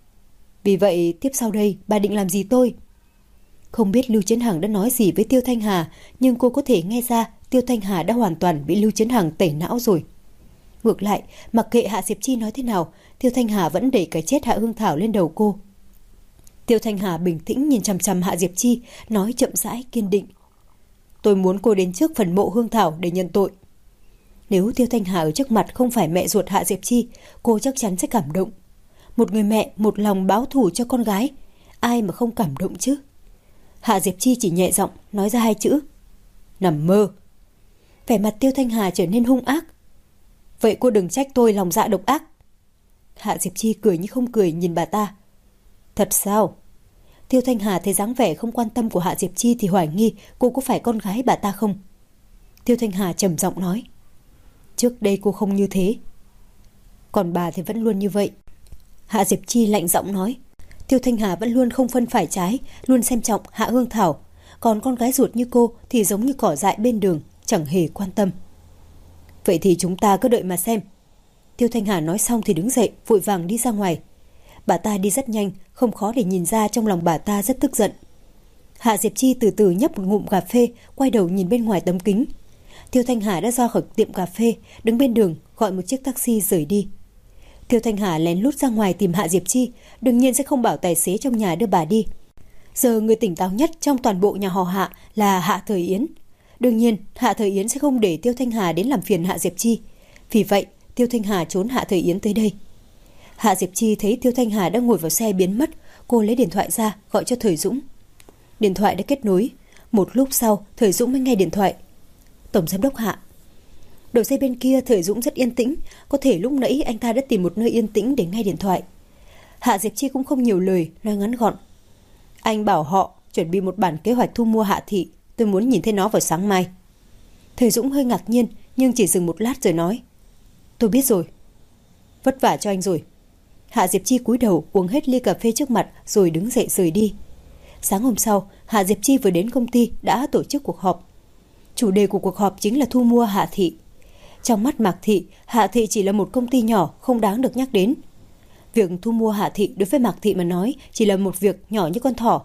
Vì vậy tiếp sau đây bà định làm gì tôi? Không biết Lưu Chiến Hằng đã nói gì với Tiêu Thanh Hà, nhưng cô có thể nghe ra Tiêu Thanh Hà đã hoàn toàn bị Lưu Chiến Hằng tẩy não rồi. Ngược lại, mặc kệ Hạ Diệp Chi nói thế nào, Tiêu Thanh Hà vẫn đẩy cái chết Hạ Hương Thảo lên đầu cô. Tiêu Thanh Hà bình tĩnh nhìn chằm chằm Hạ Diệp Chi, nói chậm rãi kiên định: Tôi muốn cô đến trước phần mộ Hương Thảo để nhận tội. Nếu Tiêu Thanh Hà ở trước mặt không phải mẹ ruột Hạ Diệp Chi, cô chắc chắn sẽ cảm động. Một người mẹ một lòng báo thù cho con gái, ai mà không cảm động chứ? Hạ Diệp Chi chỉ nhẹ giọng nói ra hai chữ: Nằm mơ. Vẻ mặt Tiêu Thanh Hà trở nên hung ác. Vậy cô đừng trách tôi lòng dạ độc ác. Hạ Diệp Chi cười như không cười nhìn bà ta. Thật sao? Tiêu Thanh Hà thấy dáng vẻ không quan tâm của Hạ Diệp Chi thì hoài nghi cô có phải con gái bà ta không. Tiêu Thanh Hà trầm giọng nói: Trước đây cô không như thế, còn bà thì vẫn luôn như vậy. Hạ Diệp Chi lạnh giọng nói: Tiêu Thanh Hà vẫn luôn không phân phải trái, luôn xem trọng Hạ Hương Thảo, còn con gái ruột như cô thì giống như cỏ dại bên đường, chẳng hề quan tâm. Vậy thì chúng ta cứ đợi mà xem. Tiêu Thanh Hà nói xong thì đứng dậy, vội vàng đi ra ngoài. Bà ta đi rất nhanh, không khó để nhìn ra trong lòng bà ta rất tức giận. Hạ Diệp Chi từ từ nhấp một ngụm cà phê, quay đầu nhìn bên ngoài tấm kính. Tiêu Thanh Hà đã ra khỏi tiệm cà phê, đứng bên đường gọi một chiếc taxi rời đi. Tiêu Thanh Hà lén lút ra ngoài tìm Hạ Diệp Chi, đương nhiên sẽ không bảo tài xế trong nhà đưa bà đi. Giờ người tỉnh táo nhất trong toàn bộ nhà họ Hạ là Hạ Thời Yến. Đương nhiên, Hạ Thời Yến sẽ không để Tiêu Thanh Hà đến làm phiền Hạ Diệp Chi. Vì vậy, Tiêu Thanh Hà trốn Hạ Thời Yến tới đây. Hạ Diệp Chi thấy Tiêu Thanh Hà đang ngồi vào xe biến mất, cô lấy điện thoại ra gọi cho Thời Dũng. Điện thoại đã kết nối. Một lúc sau, Thời Dũng mới nghe điện thoại. Tổng giám đốc Hạ. Đầu dây bên kia Thời Dũng rất yên tĩnh, có thể lúc nãy anh ta đã tìm một nơi yên tĩnh để nghe điện thoại. Hạ Diệp Chi cũng không nhiều lời, nói ngắn gọn. Anh bảo họ chuẩn bị một bản kế hoạch thu mua Hạ thị, tôi muốn nhìn thấy nó vào sáng mai. Thời Dũng hơi ngạc nhiên nhưng chỉ dừng một lát rồi nói. Tôi biết rồi. Vất vả cho anh rồi. Hạ Diệp Chi cúi đầu uống hết ly cà phê trước mặt rồi đứng dậy rời đi. Sáng hôm sau, Hạ Diệp Chi vừa đến công ty đã tổ chức cuộc họp. Chủ đề của cuộc họp chính là thu mua Hạ thị. Trong mắt Mạc Thị, Hạ thị chỉ là một công ty nhỏ không đáng được nhắc đến. Việc thu mua Hạ thị đối với Mạc Thị mà nói chỉ là một việc nhỏ như con thỏ.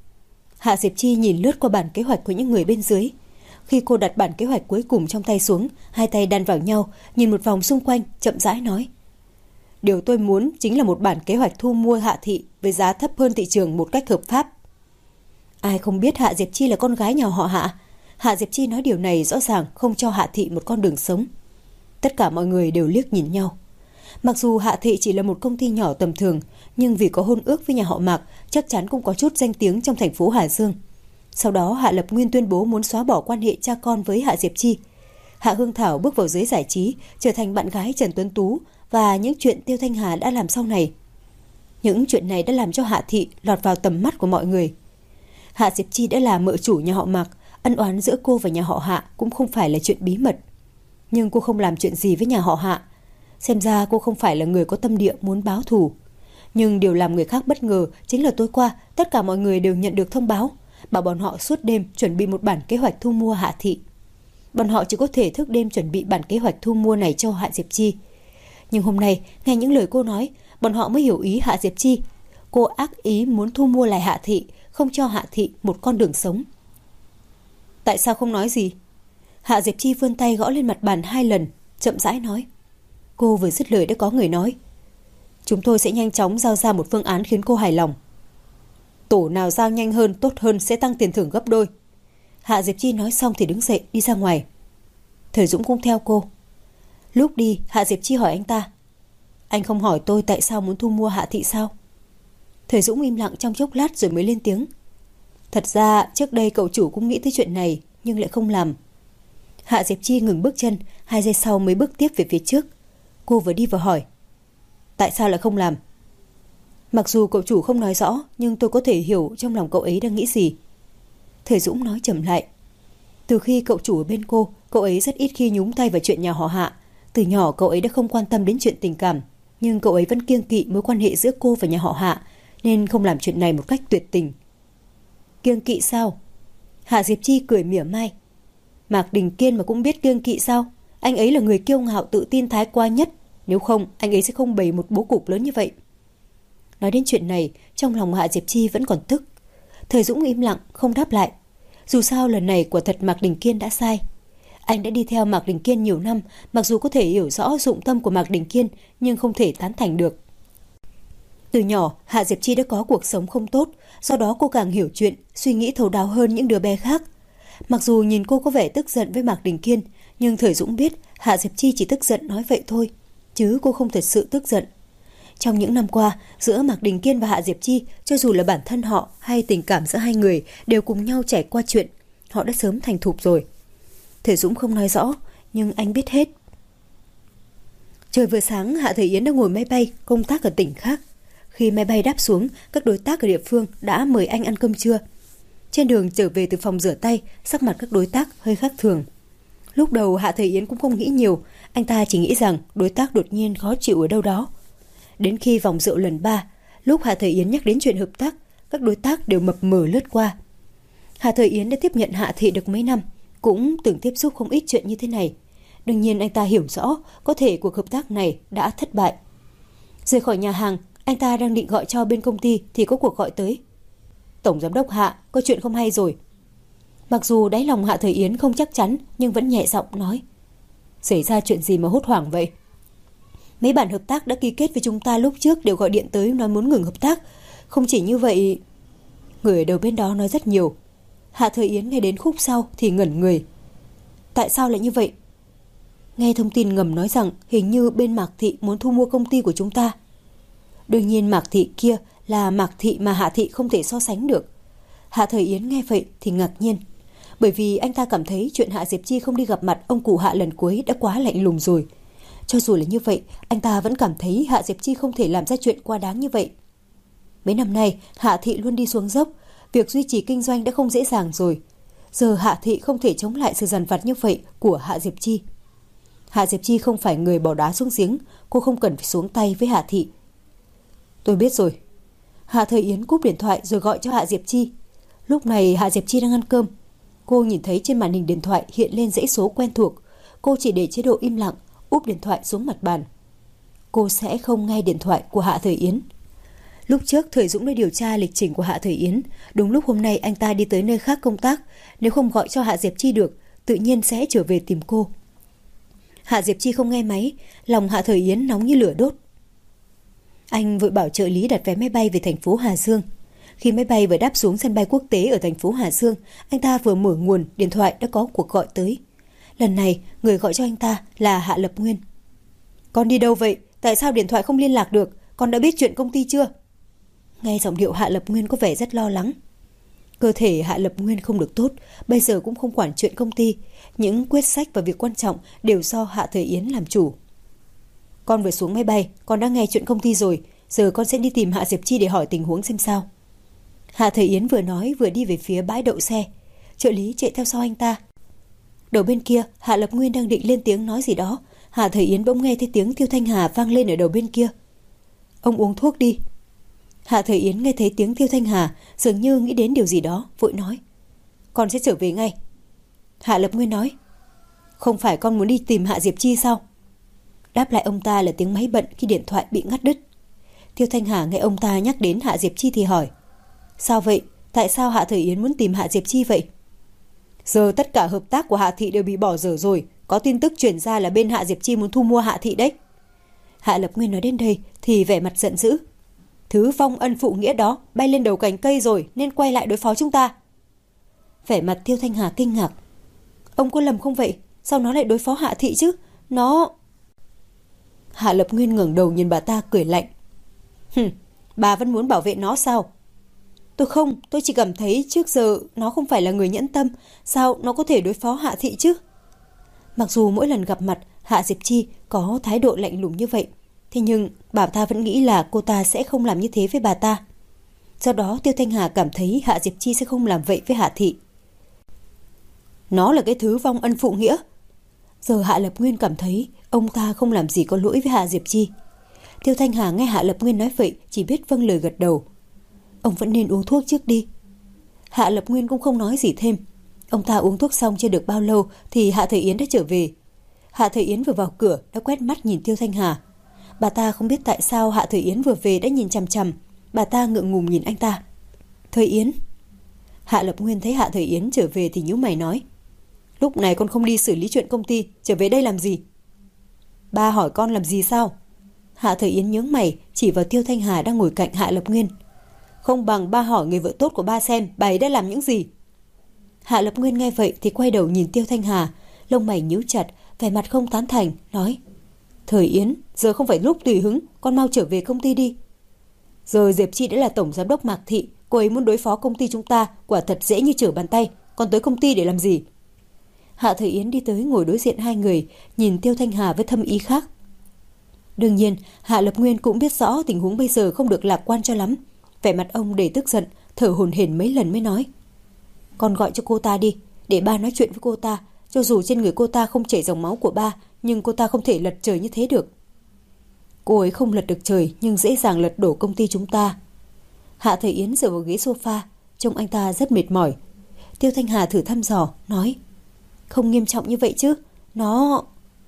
Hạ Diệp Chi nhìn lướt qua bản kế hoạch của những người bên dưới. Khi cô đặt bản kế hoạch cuối cùng trong tay xuống, hai tay đan vào nhau, nhìn một vòng xung quanh, chậm rãi nói. Điều tôi muốn chính là một bản kế hoạch thu mua Hạ thị với giá thấp hơn thị trường một cách hợp pháp. Ai không biết Hạ Diệp Chi là con gái nhà họ Hạ. Hạ Diệp Chi nói điều này rõ ràng không cho Hạ thị một con đường sống. Tất cả mọi người đều liếc nhìn nhau. Mặc dù Hạ thị chỉ là một công ty nhỏ tầm thường, nhưng vì có hôn ước với nhà họ Mạc, chắc chắn cũng có chút danh tiếng trong thành phố Hà Dương. Sau đó Hạ Lập Nguyên tuyên bố muốn xóa bỏ quan hệ cha con với Hạ Diệp Chi. Hạ Hương Thảo bước vào giới giải trí, trở thành bạn gái Trần Tuấn Tú và những chuyện Tiêu Thanh Hà đã làm sau này. Những chuyện này đã làm cho Hạ thị lọt vào tầm mắt của mọi người. Hạ Diệp Chi đã là mợ chủ nhà họ Mạc, ân oán giữa cô và nhà họ Hạ cũng không phải là chuyện bí mật. Nhưng cô không làm chuyện gì với nhà họ Hạ. Xem ra cô không phải là người có tâm địa muốn báo thù. Nhưng điều làm người khác bất ngờ chính là tối qua tất cả mọi người đều nhận được thông báo, bảo bọn họ suốt đêm chuẩn bị một bản kế hoạch thu mua Hạ thị. Bọn họ chỉ có thể thức đêm chuẩn bị bản kế hoạch thu mua này cho Hạ Diệp Chi. Nhưng hôm nay, nghe những lời cô nói, bọn họ mới hiểu ý Hạ Diệp Chi. Cô ác ý muốn thu mua lại Hạ thị, không cho Hạ thị một con đường sống. Tại sao không nói gì? Hạ Diệp Chi vươn tay gõ lên mặt bàn 2 lần, chậm rãi nói. Cô vừa dứt lời đã có người nói. Chúng tôi sẽ nhanh chóng giao ra một phương án khiến cô hài lòng. Tổ nào giao nhanh hơn, tốt hơn sẽ tăng tiền thưởng gấp đôi. Hạ Diệp Chi nói xong thì đứng dậy đi ra ngoài. Thời Dũng cũng theo cô. Lúc đi, Hạ Diệp Chi hỏi anh ta. Anh không hỏi tôi tại sao muốn thu mua Hạ thị sao? Thời Dũng im lặng trong chốc lát rồi mới lên tiếng. Thật ra trước đây cậu chủ cũng nghĩ tới chuyện này nhưng lại không làm. Hạ Diệp Chi ngừng bước chân, 2 giây sau mới bước tiếp về phía trước. Cô vừa đi vừa hỏi. Tại sao lại không làm? Mặc dù cậu chủ không nói rõ nhưng tôi có thể hiểu trong lòng cậu ấy đang nghĩ gì. Thời Dũng nói chậm lại. Từ khi cậu chủ ở bên cô, cậu ấy rất ít khi nhúng tay vào chuyện nhà họ Hạ. Từ nhỏ cậu ấy đã không quan tâm đến chuyện tình cảm, nhưng cậu ấy vẫn kiêng kỵ mối quan hệ giữa cô và nhà họ Hạ, nên không làm chuyện này một cách tuyệt tình. Kiêng kỵ sao? Hạ Diệp Chi cười mỉa mai. Mạc Đình Kiên mà cũng biết kiêng kỵ sao? Anh ấy là người kiêu ngạo tự tin thái quá nhất. Nếu không, anh ấy sẽ không bày một bố cục lớn như vậy. Nói đến chuyện này, trong lòng Hạ Diệp Chi vẫn còn tức. Thời Dũng im lặng, không đáp lại. Dù sao lần này quả thật Mạc Đình Kiên đã sai. Anh đã đi theo Mạc Đình Kiên nhiều năm, mặc dù có thể hiểu rõ dụng tâm của Mạc Đình Kiên, nhưng không thể tán thành được. Từ nhỏ, Hạ Diệp Chi đã có cuộc sống không tốt, do đó cô càng hiểu chuyện, suy nghĩ thấu đáo hơn những đứa bé khác. Mặc dù nhìn cô có vẻ tức giận với Mạc Đình Kiên, nhưng Thời Dũng biết Hạ Diệp Chi chỉ tức giận nói vậy thôi, chứ cô không thật sự tức giận. Trong những năm qua, giữa Mạc Đình Kiên và Hạ Diệp Chi, cho dù là bản thân họ hay tình cảm giữa hai người đều cùng nhau trải qua chuyện, họ đã sớm thành thục rồi. Thời Dũng không nói rõ, nhưng anh biết hết. Trời vừa sáng, Hạ Thời Yến đang ngồi máy bay công tác ở tỉnh khác. Khi máy bay đáp xuống, các đối tác ở địa phương đã mời anh ăn cơm trưa. Trên đường trở về từ phòng rửa tay, sắc mặt các đối tác hơi khác thường. Lúc đầu Hạ Thời Yến cũng không nghĩ nhiều, anh ta chỉ nghĩ rằng đối tác đột nhiên khó chịu ở đâu đó. Đến khi vòng rượu lần 3, lúc Hạ Thời Yến nhắc đến chuyện hợp tác, các đối tác đều mập mờ lướt qua. Hạ Thời Yến đã tiếp nhận Hạ thị được mấy năm, cũng từng tiếp xúc không ít chuyện như thế này. Đương nhiên anh ta hiểu rõ có thể cuộc hợp tác này đã thất bại. Rời khỏi nhà hàng, anh ta đang định gọi cho bên công ty thì có cuộc gọi tới. Tổng giám đốc Hạ, có chuyện không hay rồi. Mặc dù đáy lòng Hạ Thời Yến không chắc chắn nhưng vẫn nhẹ giọng nói. Xảy ra chuyện gì mà hốt hoảng vậy? Mấy bản hợp tác đã ký kết với chúng ta lúc trước đều gọi điện tới nói muốn ngừng hợp tác. Không chỉ như vậy... Người ở đầu bên đó nói rất nhiều. Hạ Thời Yến nghe đến khúc sau thì ngẩn người. Tại sao lại như vậy? Nghe thông tin ngầm nói rằng hình như bên Mạc Thị muốn thu mua công ty của chúng ta. Đương nhiên Mạc Thị kia là Mạc Thị mà Hạ Thị không thể so sánh được. Hạ Thời Yến nghe vậy thì ngạc nhiên. Bởi vì anh ta cảm thấy chuyện Hạ Diệp Chi không đi gặp mặt ông cụ Hạ lần cuối đã quá lạnh lùng rồi. Cho dù là như vậy, anh ta vẫn cảm thấy Hạ Diệp Chi không thể làm ra chuyện quá đáng như vậy. Mấy năm nay, Hạ Thị luôn đi xuống dốc. Việc duy trì kinh doanh đã không dễ dàng rồi. Giờ Hạ Thị không thể chống lại sự dằn vặt như vậy của Hạ Diệp Chi. Hạ Diệp Chi không phải người bỏ đá xuống giếng. Cô không cần phải xuống tay với Hạ Thị. Tôi biết rồi. Hạ Thời Yến cúp điện thoại rồi gọi cho Hạ Diệp Chi. Lúc này Hạ Diệp Chi đang ăn cơm. Cô nhìn thấy trên màn hình điện thoại hiện lên dãy số quen thuộc. Cô chỉ để chế độ im lặng, úp điện thoại xuống mặt bàn. Cô sẽ không nghe điện thoại của Hạ Thời Yến. Lúc trước Thời Dũng đã điều tra lịch trình của Hạ Thời Yến. Đúng lúc hôm nay anh ta đi tới nơi khác công tác. Nếu không gọi cho Hạ Diệp Chi được, tự nhiên sẽ trở về tìm cô. Hạ Diệp Chi không nghe máy, lòng Hạ Thời Yến nóng như lửa đốt. Anh vội bảo trợ lý đặt vé máy bay về thành phố Hà Dương. Khi máy bay vừa đáp xuống sân bay quốc tế ở thành phố Hà Dương, anh ta vừa mở nguồn, điện thoại đã có cuộc gọi tới. Lần này, người gọi cho anh ta là Hạ Lập Nguyên. Con đi đâu vậy? Tại sao điện thoại không liên lạc được? Con đã biết chuyện công ty chưa? Nghe giọng điệu Hạ Lập Nguyên có vẻ rất lo lắng. Cơ thể Hạ Lập Nguyên không được tốt, bây giờ cũng không quản chuyện công ty. Những quyết sách và việc quan trọng đều do Hạ Thời Yến làm chủ. Con vừa xuống máy bay, con đã nghe chuyện công ty rồi. Giờ con sẽ đi tìm Hạ Diệp Chi để hỏi tình huống xem sao. Hạ Thời Yến vừa nói vừa đi về phía bãi đậu xe. Trợ lý chạy theo sau anh ta. Đầu bên kia, Hạ Lập Nguyên đang định lên tiếng nói gì đó. Hạ Thời Yến bỗng nghe thấy tiếng Tiêu Thanh Hà vang lên ở đầu bên kia. Ông uống thuốc đi. Hạ Thời Yến nghe thấy tiếng Tiêu Thanh Hà, dường như nghĩ đến điều gì đó, vội nói. Con sẽ trở về ngay. Hạ Lập Nguyên nói. Không phải con muốn đi tìm Hạ Diệp Chi sao? Đáp lại ông ta là tiếng máy bận khi điện thoại bị ngắt đứt. Tiêu Thanh Hà nghe ông ta nhắc đến Hạ Diệp Chi thì hỏi. Sao vậy? Tại sao Hạ Thời Yến muốn tìm Hạ Diệp Chi vậy? Giờ tất cả hợp tác của Hạ Thị đều bị bỏ dở rồi. Có tin tức truyền ra là bên Hạ Diệp Chi muốn thu mua Hạ Thị đấy. Hạ Lập Nguyên nói đến đây thì vẻ mặt giận dữ. Thứ vong ân phụ nghĩa đó bay lên đầu cành cây rồi nên quay lại đối phó chúng ta. Vẻ mặt Tiêu Thanh Hà kinh ngạc. Ông có lầm không vậy? Sao nó lại đối phó Hạ Thị chứ? Nó... Hạ Lập Nguyên ngẩng đầu nhìn bà ta cười lạnh. Bà vẫn muốn bảo vệ nó sao? Tôi chỉ cảm thấy trước giờ nó không phải là người nhẫn tâm. Sao nó có thể đối phó Hạ Thị chứ? Mặc dù mỗi lần gặp mặt Hạ Diệp Chi có thái độ lạnh lùng như vậy, thế nhưng bà ta vẫn nghĩ là cô ta sẽ không làm như thế với bà ta. Do đó Tiêu Thanh Hà cảm thấy Hạ Diệp Chi sẽ không làm vậy với Hạ Thị. Nó là cái thứ vong ân phụ nghĩa. Giờ Hạ Lập Nguyên cảm thấy ông ta không làm gì có lỗi với Hạ Diệp Chi. Tiêu Thanh Hà nghe Hạ Lập Nguyên nói vậy chỉ biết vâng lời gật đầu. Ông vẫn nên uống thuốc trước đi. Hạ Lập Nguyên cũng không nói gì thêm. Ông ta uống thuốc xong chưa được bao lâu thì Hạ Thời Yến đã trở về. Hạ Thời Yến vừa vào cửa đã quét mắt nhìn Tiêu Thanh Hà. Bà ta không biết tại sao Hạ Thời Yến vừa về đã nhìn chằm chằm. Bà ta ngượng ngùng nhìn anh ta. Thời Yến. Hạ Lập Nguyên thấy Hạ Thời Yến trở về thì nhíu mày nói. Lúc này con không đi xử lý chuyện công ty, trở về đây làm gì? Ba hỏi con làm gì sao? Hạ Thời Yến nhướng mày chỉ vào Tiêu Thanh Hà đang ngồi cạnh Hạ Lập Nguyên. Không bằng ba hỏi người vợ tốt của ba xem bà ấy đã làm những gì. Hạ Lập Nguyên nghe vậy thì quay đầu nhìn Tiêu Thanh Hà, lông mày nhíu chặt, vẻ mặt không tán thành, nói. Thời Yến, giờ không phải lúc tùy hứng, con mau trở về công ty đi. Giờ Diệp Chi đã là tổng giám đốc Mạc Thị, cô ấy muốn đối phó công ty chúng ta, quả thật dễ như trở bàn tay, còn tới công ty để làm gì? Hạ Thời Yến đi tới ngồi đối diện hai người, nhìn Tiêu Thanh Hà với thâm ý khác. Đương nhiên, Hạ Lập Nguyên cũng biết rõ tình huống bây giờ không được lạc quan cho lắm. Vẻ mặt ông đầy tức giận, thở hổn hển mấy lần mới nói. Con gọi cho cô ta đi, để ba nói chuyện với cô ta. Cho dù trên người cô ta không chảy dòng máu của ba, nhưng cô ta không thể lật trời như thế được. Cô ấy không lật được trời, nhưng dễ dàng lật đổ công ty chúng ta. Hạ Thời Yến dựa vào ghế sofa, trông anh ta rất mệt mỏi. Tiêu Thanh Hà thử thăm dò, nói. Không nghiêm trọng như vậy chứ, nó...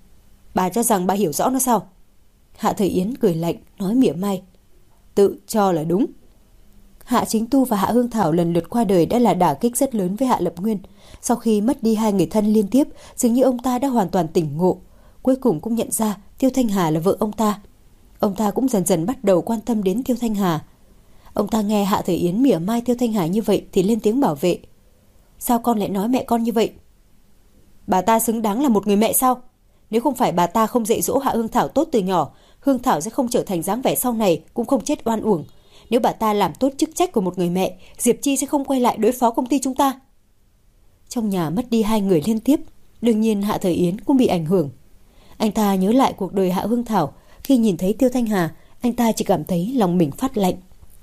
Bà cho rằng bà hiểu rõ nó sao? Hạ Thời Yến cười lạnh, nói mỉa mai. Tự cho là đúng. Hạ Chính Tu và Hạ Hương Thảo lần lượt qua đời đã là đả kích rất lớn với Hạ Lập Nguyên. Sau khi mất đi hai người thân liên tiếp, dường như ông ta đã hoàn toàn tỉnh ngộ. Cuối cùng cũng nhận ra Tiêu Thanh Hà là vợ ông ta. Ông ta cũng dần dần bắt đầu quan tâm đến Tiêu Thanh Hà. Ông ta nghe Hạ Thời Yến mỉa mai Tiêu Thanh Hà như vậy thì lên tiếng bảo vệ. Sao con lại nói mẹ con như vậy? Bà ta xứng đáng là một người mẹ sao? Nếu không phải bà ta không dạy dỗ Hạ Hương Thảo tốt từ nhỏ, Hương Thảo sẽ không trở thành dáng vẻ sau này, cũng không chết oan uổng. Nếu bà ta làm tốt chức trách của một người mẹ, Diệp Chi sẽ không quay lại đối phó công ty chúng ta. Trong nhà mất đi hai người liên tiếp, đương nhiên Hạ Thời Yến cũng bị ảnh hưởng. Anh ta nhớ lại cuộc đời Hạ Hương Thảo, khi nhìn thấy Tiêu Thanh Hà, anh ta chỉ cảm thấy lòng mình phát lạnh.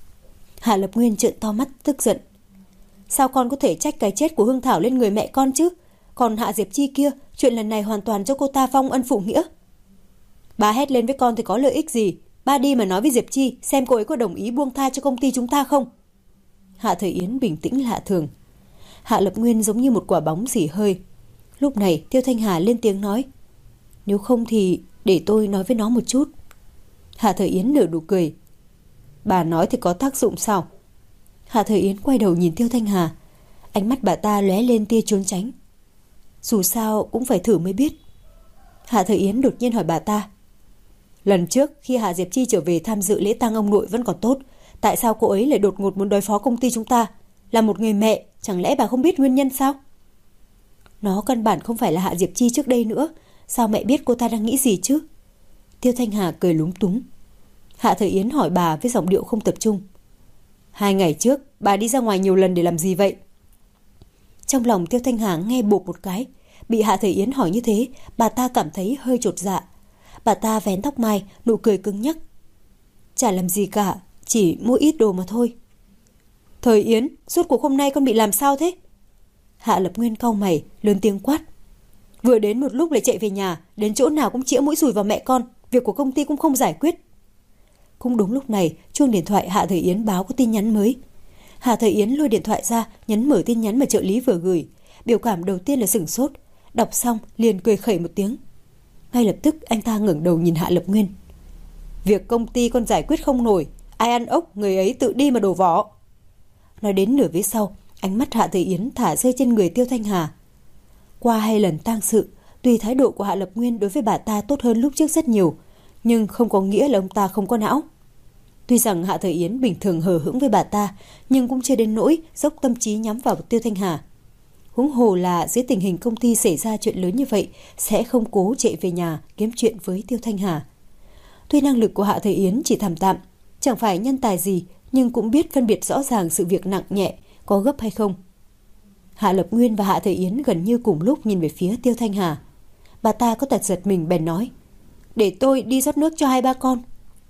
Hạ Lập Nguyên trợn to mắt tức giận. Sao con có thể trách cái chết của Hương Thảo lên người mẹ con chứ? Còn Hạ Diệp Chi kia, chuyện lần này hoàn toàn do cô ta vong ân phụ nghĩa. Bà hét lên với con thì có lợi ích gì? Ba đi mà nói với Diệp Chi xem cô ấy có đồng ý buông tha cho công ty chúng ta không? Hạ Thời Yến bình tĩnh lạ thường. Hạ Lập Nguyên giống như một quả bóng xỉ hơi. Lúc này Tiêu Thanh Hà lên tiếng nói. Nếu không thì để tôi nói với nó một chút. Hạ Thời Yến nở nụ cười. Bà nói thì có tác dụng sao? Hạ Thời Yến quay đầu nhìn Tiêu Thanh Hà. Ánh mắt bà ta lóe lên tia trốn tránh. Dù sao cũng phải thử mới biết. Hạ Thời Yến đột nhiên hỏi bà ta. Lần trước khi Hạ Diệp Chi trở về tham dự lễ tang ông nội vẫn còn tốt, tại sao cô ấy lại đột ngột muốn đối phó công ty chúng ta? Là một người mẹ, chẳng lẽ bà không biết nguyên nhân sao? Nó căn bản không phải là Hạ Diệp Chi trước đây nữa. Sao mẹ biết cô ta đang nghĩ gì chứ? Tiêu Thanh Hà cười lúng túng. Hạ Thời Yến hỏi bà với giọng điệu không tập trung. 2 ngày trước bà đi ra ngoài nhiều lần để làm gì vậy? Trong lòng Tiêu Thanh Hà nghe bộp một cái. Bị Hạ Thời Yến hỏi như thế, bà ta cảm thấy hơi chột dạ. Bà ta vén tóc mai, nụ cười cứng nhắc. Chả làm gì cả, chỉ mua ít đồ mà thôi. Thời Yến, suốt cuộc hôm nay con bị làm sao thế? Hạ Lập Nguyên cau mày, lớn tiếng quát. Vừa đến một lúc lại chạy về nhà, đến chỗ nào cũng chĩa mũi dùi vào mẹ con, việc của công ty cũng không giải quyết. Cũng đúng lúc này, chuông điện thoại Hạ Thời Yến báo có tin nhắn mới. Hạ Thời Yến lôi điện thoại ra, nhấn mở tin nhắn mà trợ lý vừa gửi. Biểu cảm đầu tiên là sửng sốt, đọc xong liền cười khẩy một tiếng. Ngay lập tức anh ta ngẩng đầu nhìn Hạ Lập Nguyên. Việc công ty con giải quyết không nổi, ai ăn ốc người ấy tự đi mà đổ vỏ. Nói đến nửa vế sau, ánh mắt Hạ Thời Yến thả rơi trên người Tiêu Thanh Hà. Qua 2 lần tang sự, tuy thái độ của Hạ Lập Nguyên đối với bà ta tốt hơn lúc trước rất nhiều, nhưng không có nghĩa là ông ta không có não. Tuy rằng Hạ Thời Yến bình thường hờ hững với bà ta, nhưng cũng chưa đến nỗi dốc tâm trí nhắm vào Tiêu Thanh Hà. Huống hồ là dưới tình hình công ty xảy ra chuyện lớn như vậy, sẽ không cố chạy về nhà kiếm chuyện với Tiêu Thanh Hà. Tuy năng lực của Hạ Thời Yến chỉ tạm tạm, chẳng phải nhân tài gì, nhưng cũng biết phân biệt rõ ràng sự việc nặng nhẹ, có gấp hay không. Hạ Lập Nguyên và Hạ Thời Yến gần như cùng lúc nhìn về phía Tiêu Thanh Hà. Bà ta có tật giật mình bèn nói. Để tôi đi rót nước cho 2-3 con.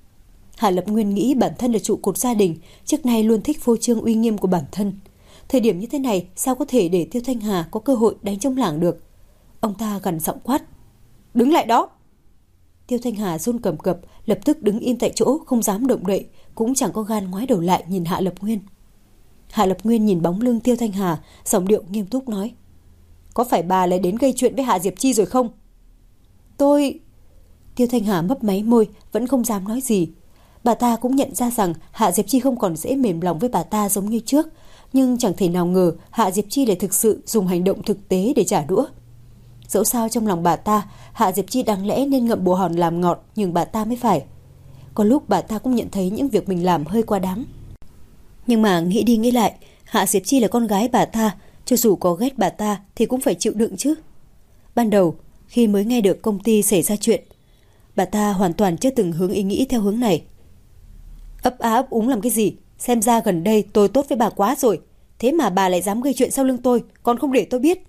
Hạ Lập Nguyên nghĩ bản thân là trụ cột gia đình, trước nay luôn thích phô trương uy nghiêm của bản thân. Thời điểm như thế này sao có thể để Tiêu Thanh Hà có cơ hội đánh trong lảng được. Ông ta gằn giọng quát. Đứng lại đó. Tiêu Thanh Hà run cầm cập, lập tức đứng im tại chỗ, không dám động đậy, cũng chẳng có gan ngoái đầu lại nhìn Hạ Lập Nguyên. Hạ Lập Nguyên nhìn bóng lưng Tiêu Thanh Hà, giọng điệu nghiêm túc nói. Có phải bà lại đến gây chuyện với Hạ Diệp Chi rồi không? Tôi... Tiêu Thanh Hà mấp máy môi, vẫn không dám nói gì. Bà ta cũng nhận ra rằng Hạ Diệp Chi không còn dễ mềm lòng với bà ta giống như trước, nhưng chẳng thể nào ngờ Hạ Diệp Chi lại thực sự dùng hành động thực tế để trả đũa. Dẫu sao trong lòng bà ta, Hạ Diệp Chi đáng lẽ nên ngậm bồ hòn làm ngọt, nhưng bà ta mới phải. Có lúc bà ta cũng nhận thấy những việc mình làm hơi quá đáng. Nhưng mà nghĩ đi nghĩ lại, Hạ Diệp Chi là con gái bà ta, cho dù có ghét bà ta thì cũng phải chịu đựng chứ. Ban đầu, khi mới nghe được công ty xảy ra chuyện, bà ta hoàn toàn chưa từng hướng ý nghĩ theo hướng này. Ấp á ấp úng làm cái gì? Xem ra gần đây tôi tốt với bà quá rồi. Thế mà bà lại dám gây chuyện sau lưng tôi, còn không để tôi biết.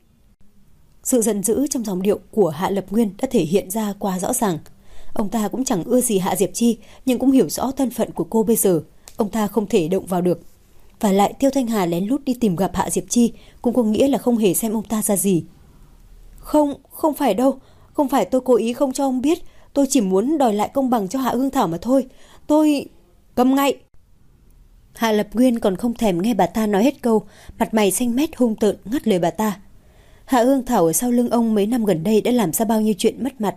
Sự giận dữ trong giọng điệu của Hạ Lập Nguyên đã thể hiện ra quá rõ ràng. Ông ta cũng chẳng ưa gì Hạ Diệp Chi, nhưng cũng hiểu rõ thân phận của cô bây giờ. Ông ta không thể động vào được. Và lại Tiêu Thanh Hà lén lút đi tìm gặp Hạ Diệp Chi cũng có nghĩa là không hề xem ông ta ra gì. Không phải đâu. Không phải tôi cố ý không cho ông biết. Tôi chỉ muốn đòi lại công bằng cho Hạ Hương Thảo mà thôi. Tôi... Câm ngay! Hạ Lập Nguyên còn không thèm nghe bà ta nói hết câu, mặt mày xanh mét hung tợn ngắt lời bà ta. Hạ Hương Thảo ở sau lưng ông mấy năm gần đây đã làm ra bao nhiêu chuyện mất mặt.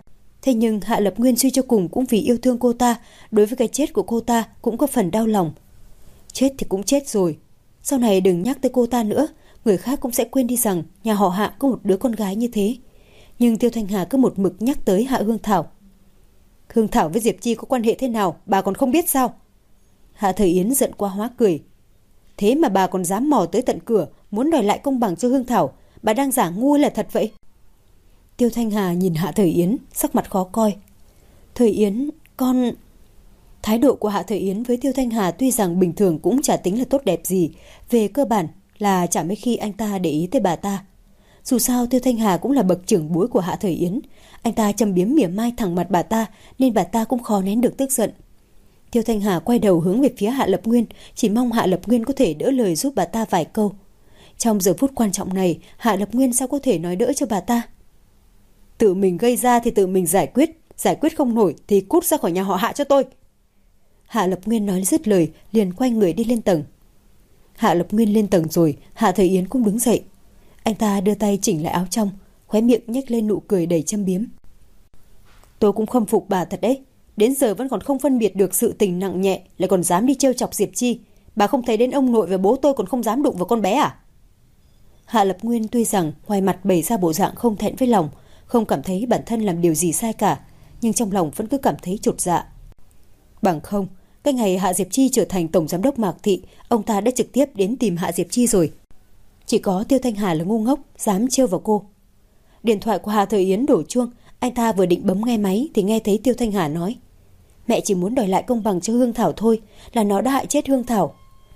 Thế nhưng Hạ Lập Nguyên suy cho cùng cũng vì yêu thương cô ta, đối với cái chết của cô ta cũng có phần đau lòng. Chết thì cũng chết rồi, sau này đừng nhắc tới cô ta nữa, người khác cũng sẽ quên đi rằng nhà họ Hạ có một đứa con gái như thế. Nhưng Tiêu Thanh Hà cứ một mực nhắc tới Hạ Hương Thảo. Hương Thảo với Diệp Chi có quan hệ thế nào, bà còn không biết sao? Hạ Thời Yến giận quá hóa cười. Thế mà bà còn dám mò tới tận cửa, muốn đòi lại công bằng cho Hương Thảo, bà đang giả ngu là thật vậy? Tiêu Thanh Hà nhìn Hạ Thời Yến, sắc mặt khó coi. Thời Yến, con... Thái độ của Hạ Thời Yến với Tiêu Thanh Hà tuy rằng bình thường cũng chả tính là tốt đẹp gì, về cơ bản là chả mấy khi anh ta để ý tới bà ta. Dù sao Tiêu Thanh Hà cũng là bậc trưởng bối của Hạ Thời Yến, anh ta châm biếm mỉa mai thẳng mặt bà ta nên bà ta cũng khó nén được tức giận. Tiêu Thanh Hà quay đầu hướng về phía Hạ Lập Nguyên, chỉ mong Hạ Lập Nguyên có thể đỡ lời giúp bà ta vài câu. Trong giờ phút quan trọng này, Hạ Lập Nguyên sao có thể nói đỡ cho bà ta? Tự mình gây ra thì tự mình giải quyết không nổi thì cút ra khỏi nhà họ Hạ cho tôi. Hạ Lập Nguyên nói dứt lời, liền quay người đi lên tầng. Hạ Lập Nguyên lên tầng rồi, Hạ Thời Yến cũng đứng dậy. Anh ta đưa tay chỉnh lại áo trong, khóe miệng nhếch lên nụ cười đầy châm biếm. Tôi cũng khâm phục bà thật đấy, đến giờ vẫn còn không phân biệt được sự tình nặng nhẹ, lại còn dám đi trêu chọc Diệp Chi. Bà không thấy đến ông nội và bố tôi còn không dám đụng vào con bé à? Hạ Lập Nguyên tuy rằng ngoài mặt bày ra bộ dạng không thẹn với lòng, không cảm thấy bản thân làm điều gì sai cả, nhưng trong lòng vẫn cứ cảm thấy chột dạ. Bằng không, cái ngày Hạ Diệp Chi trở thành tổng giám đốc Mạc Thị, ông ta đã trực tiếp đến tìm Hạ Diệp Chi rồi. Chỉ có Tiêu Thanh Hà là ngu ngốc, dám trêu vào cô. Điện thoại của Hạ Thời Yến đổ chuông, anh ta vừa định bấm nghe máy thì nghe thấy Tiêu Thanh Hà nói: Mẹ chỉ muốn đòi lại công bằng cho Hương Thảo thôi, là nó đã hại chết Hương Thảo.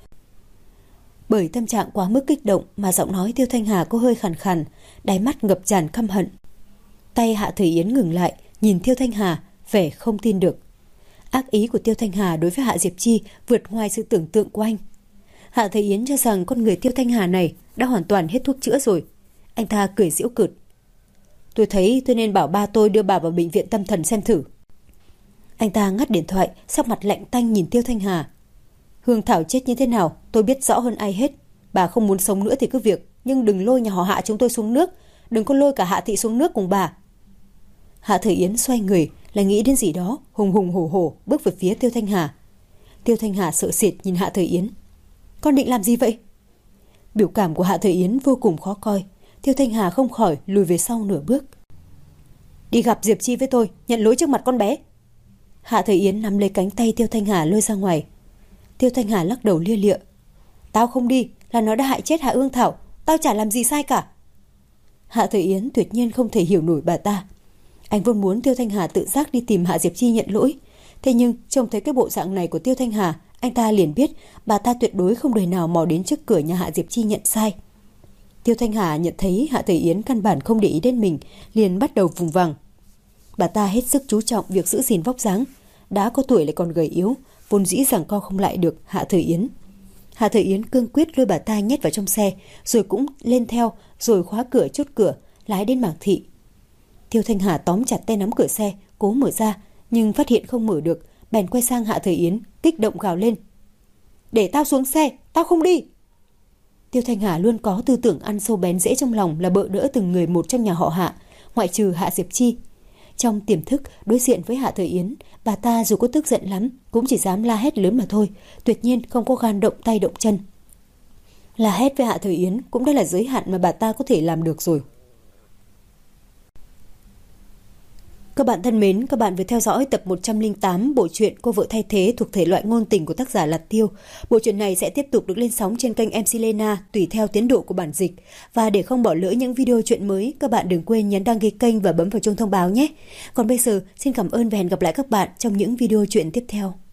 Bởi tâm trạng quá mức kích động mà giọng nói Tiêu Thanh Hà có hơi khàn khàn, đáy mắt ngập tràn căm hận. Tay Hạ Thời Yến ngừng lại, nhìn Tiêu Thanh Hà, vẻ không tin được. Ác ý của Tiêu Thanh Hà đối với Hạ Diệp Chi vượt ngoài sự tưởng tượng của anh. Hạ Thời Yến cho rằng con người Tiêu Thanh Hà này đã hoàn toàn hết thuốc chữa rồi. Anh ta cười giễu cợt. Tôi thấy tôi nên bảo ba tôi đưa bà vào bệnh viện tâm thần xem thử. Anh ta ngắt điện thoại, sắc mặt lạnh tanh nhìn Tiêu Thanh Hà. Hương Thảo chết như thế nào tôi biết rõ hơn ai hết. Bà không muốn sống nữa thì cứ việc, nhưng đừng lôi nhà họ Hạ chúng tôi xuống nước, đừng có lôi cả Hạ Thị xuống nước cùng bà. Hạ Thời Yến xoay người, lại nghĩ đến gì đó, hùng hùng hổ hổ bước về phía Tiêu Thanh Hà. Tiêu Thanh Hà sợ sệt nhìn Hạ Thời Yến. Con định làm gì vậy? Biểu cảm của Hạ Thời Yến vô cùng khó coi. Tiêu Thanh Hà không khỏi lùi về sau nửa bước. Đi gặp Diệp Chi với tôi, nhận lỗi trước mặt con bé. Hạ Thời Yến nắm lấy cánh tay Tiêu Thanh Hà lôi ra ngoài. Tiêu Thanh Hà lắc đầu lia lịa. Tao không đi, là nó đã hại chết Hạ Hương Thảo, tao chả làm gì sai cả. Hạ Thời Yến tuyệt nhiên không thể hiểu nổi bà ta. Anh vốn muốn Tiêu Thanh Hà tự giác đi tìm Hạ Diệp Chi nhận lỗi. Thế nhưng trông thấy cái bộ dạng này của Tiêu Thanh Hà, anh ta liền biết bà ta tuyệt đối không đời nào mò đến trước cửa nhà Hạ Diệp Chi nhận sai. Tiêu Thanh Hà nhận thấy Hạ Thời Yến căn bản không để ý đến mình, liền bắt đầu vùng vằng. Bà ta hết sức chú trọng việc giữ gìn vóc dáng, đã có tuổi lại còn gầy yếu, vốn dĩ giằng co không lại được Hạ Thời Yến. Hạ Thời Yến cương quyết lôi bà ta nhét vào trong xe, rồi cũng lên theo, rồi khóa cửa chốt cửa, lái đến Mạc Thị. Tiêu Thanh Hà tóm chặt tay nắm cửa xe, cố mở ra, nhưng phát hiện không mở được, bèn quay sang Hạ Thời Yến, kích động gào lên. Để tao xuống xe, tao không đi. Tiêu Thanh Hà luôn có tư tưởng ăn sâu bén rễ trong lòng là bợ đỡ từng người một trong nhà họ Hạ, ngoại trừ Hạ Diệp Chi. Trong tiềm thức, đối diện với Hạ Thời Yến, bà ta dù có tức giận lắm, cũng chỉ dám la hét lớn mà thôi, tuyệt nhiên không có gan động tay động chân. La hét với Hạ Thời Yến cũng đã là giới hạn mà bà ta có thể làm được rồi. Các bạn thân mến, các bạn vừa theo dõi tập 108 bộ truyện Cô vợ thay thế thuộc thể loại ngôn tình của tác giả Lạt Tiêu. Bộ truyện này sẽ tiếp tục được lên sóng trên kênh MC Lena tùy theo tiến độ của bản dịch. Và để không bỏ lỡ những video truyện mới, các bạn đừng quên nhấn đăng ký kênh và bấm vào chuông thông báo nhé. Còn bây giờ, xin cảm ơn và hẹn gặp lại các bạn trong những video truyện tiếp theo.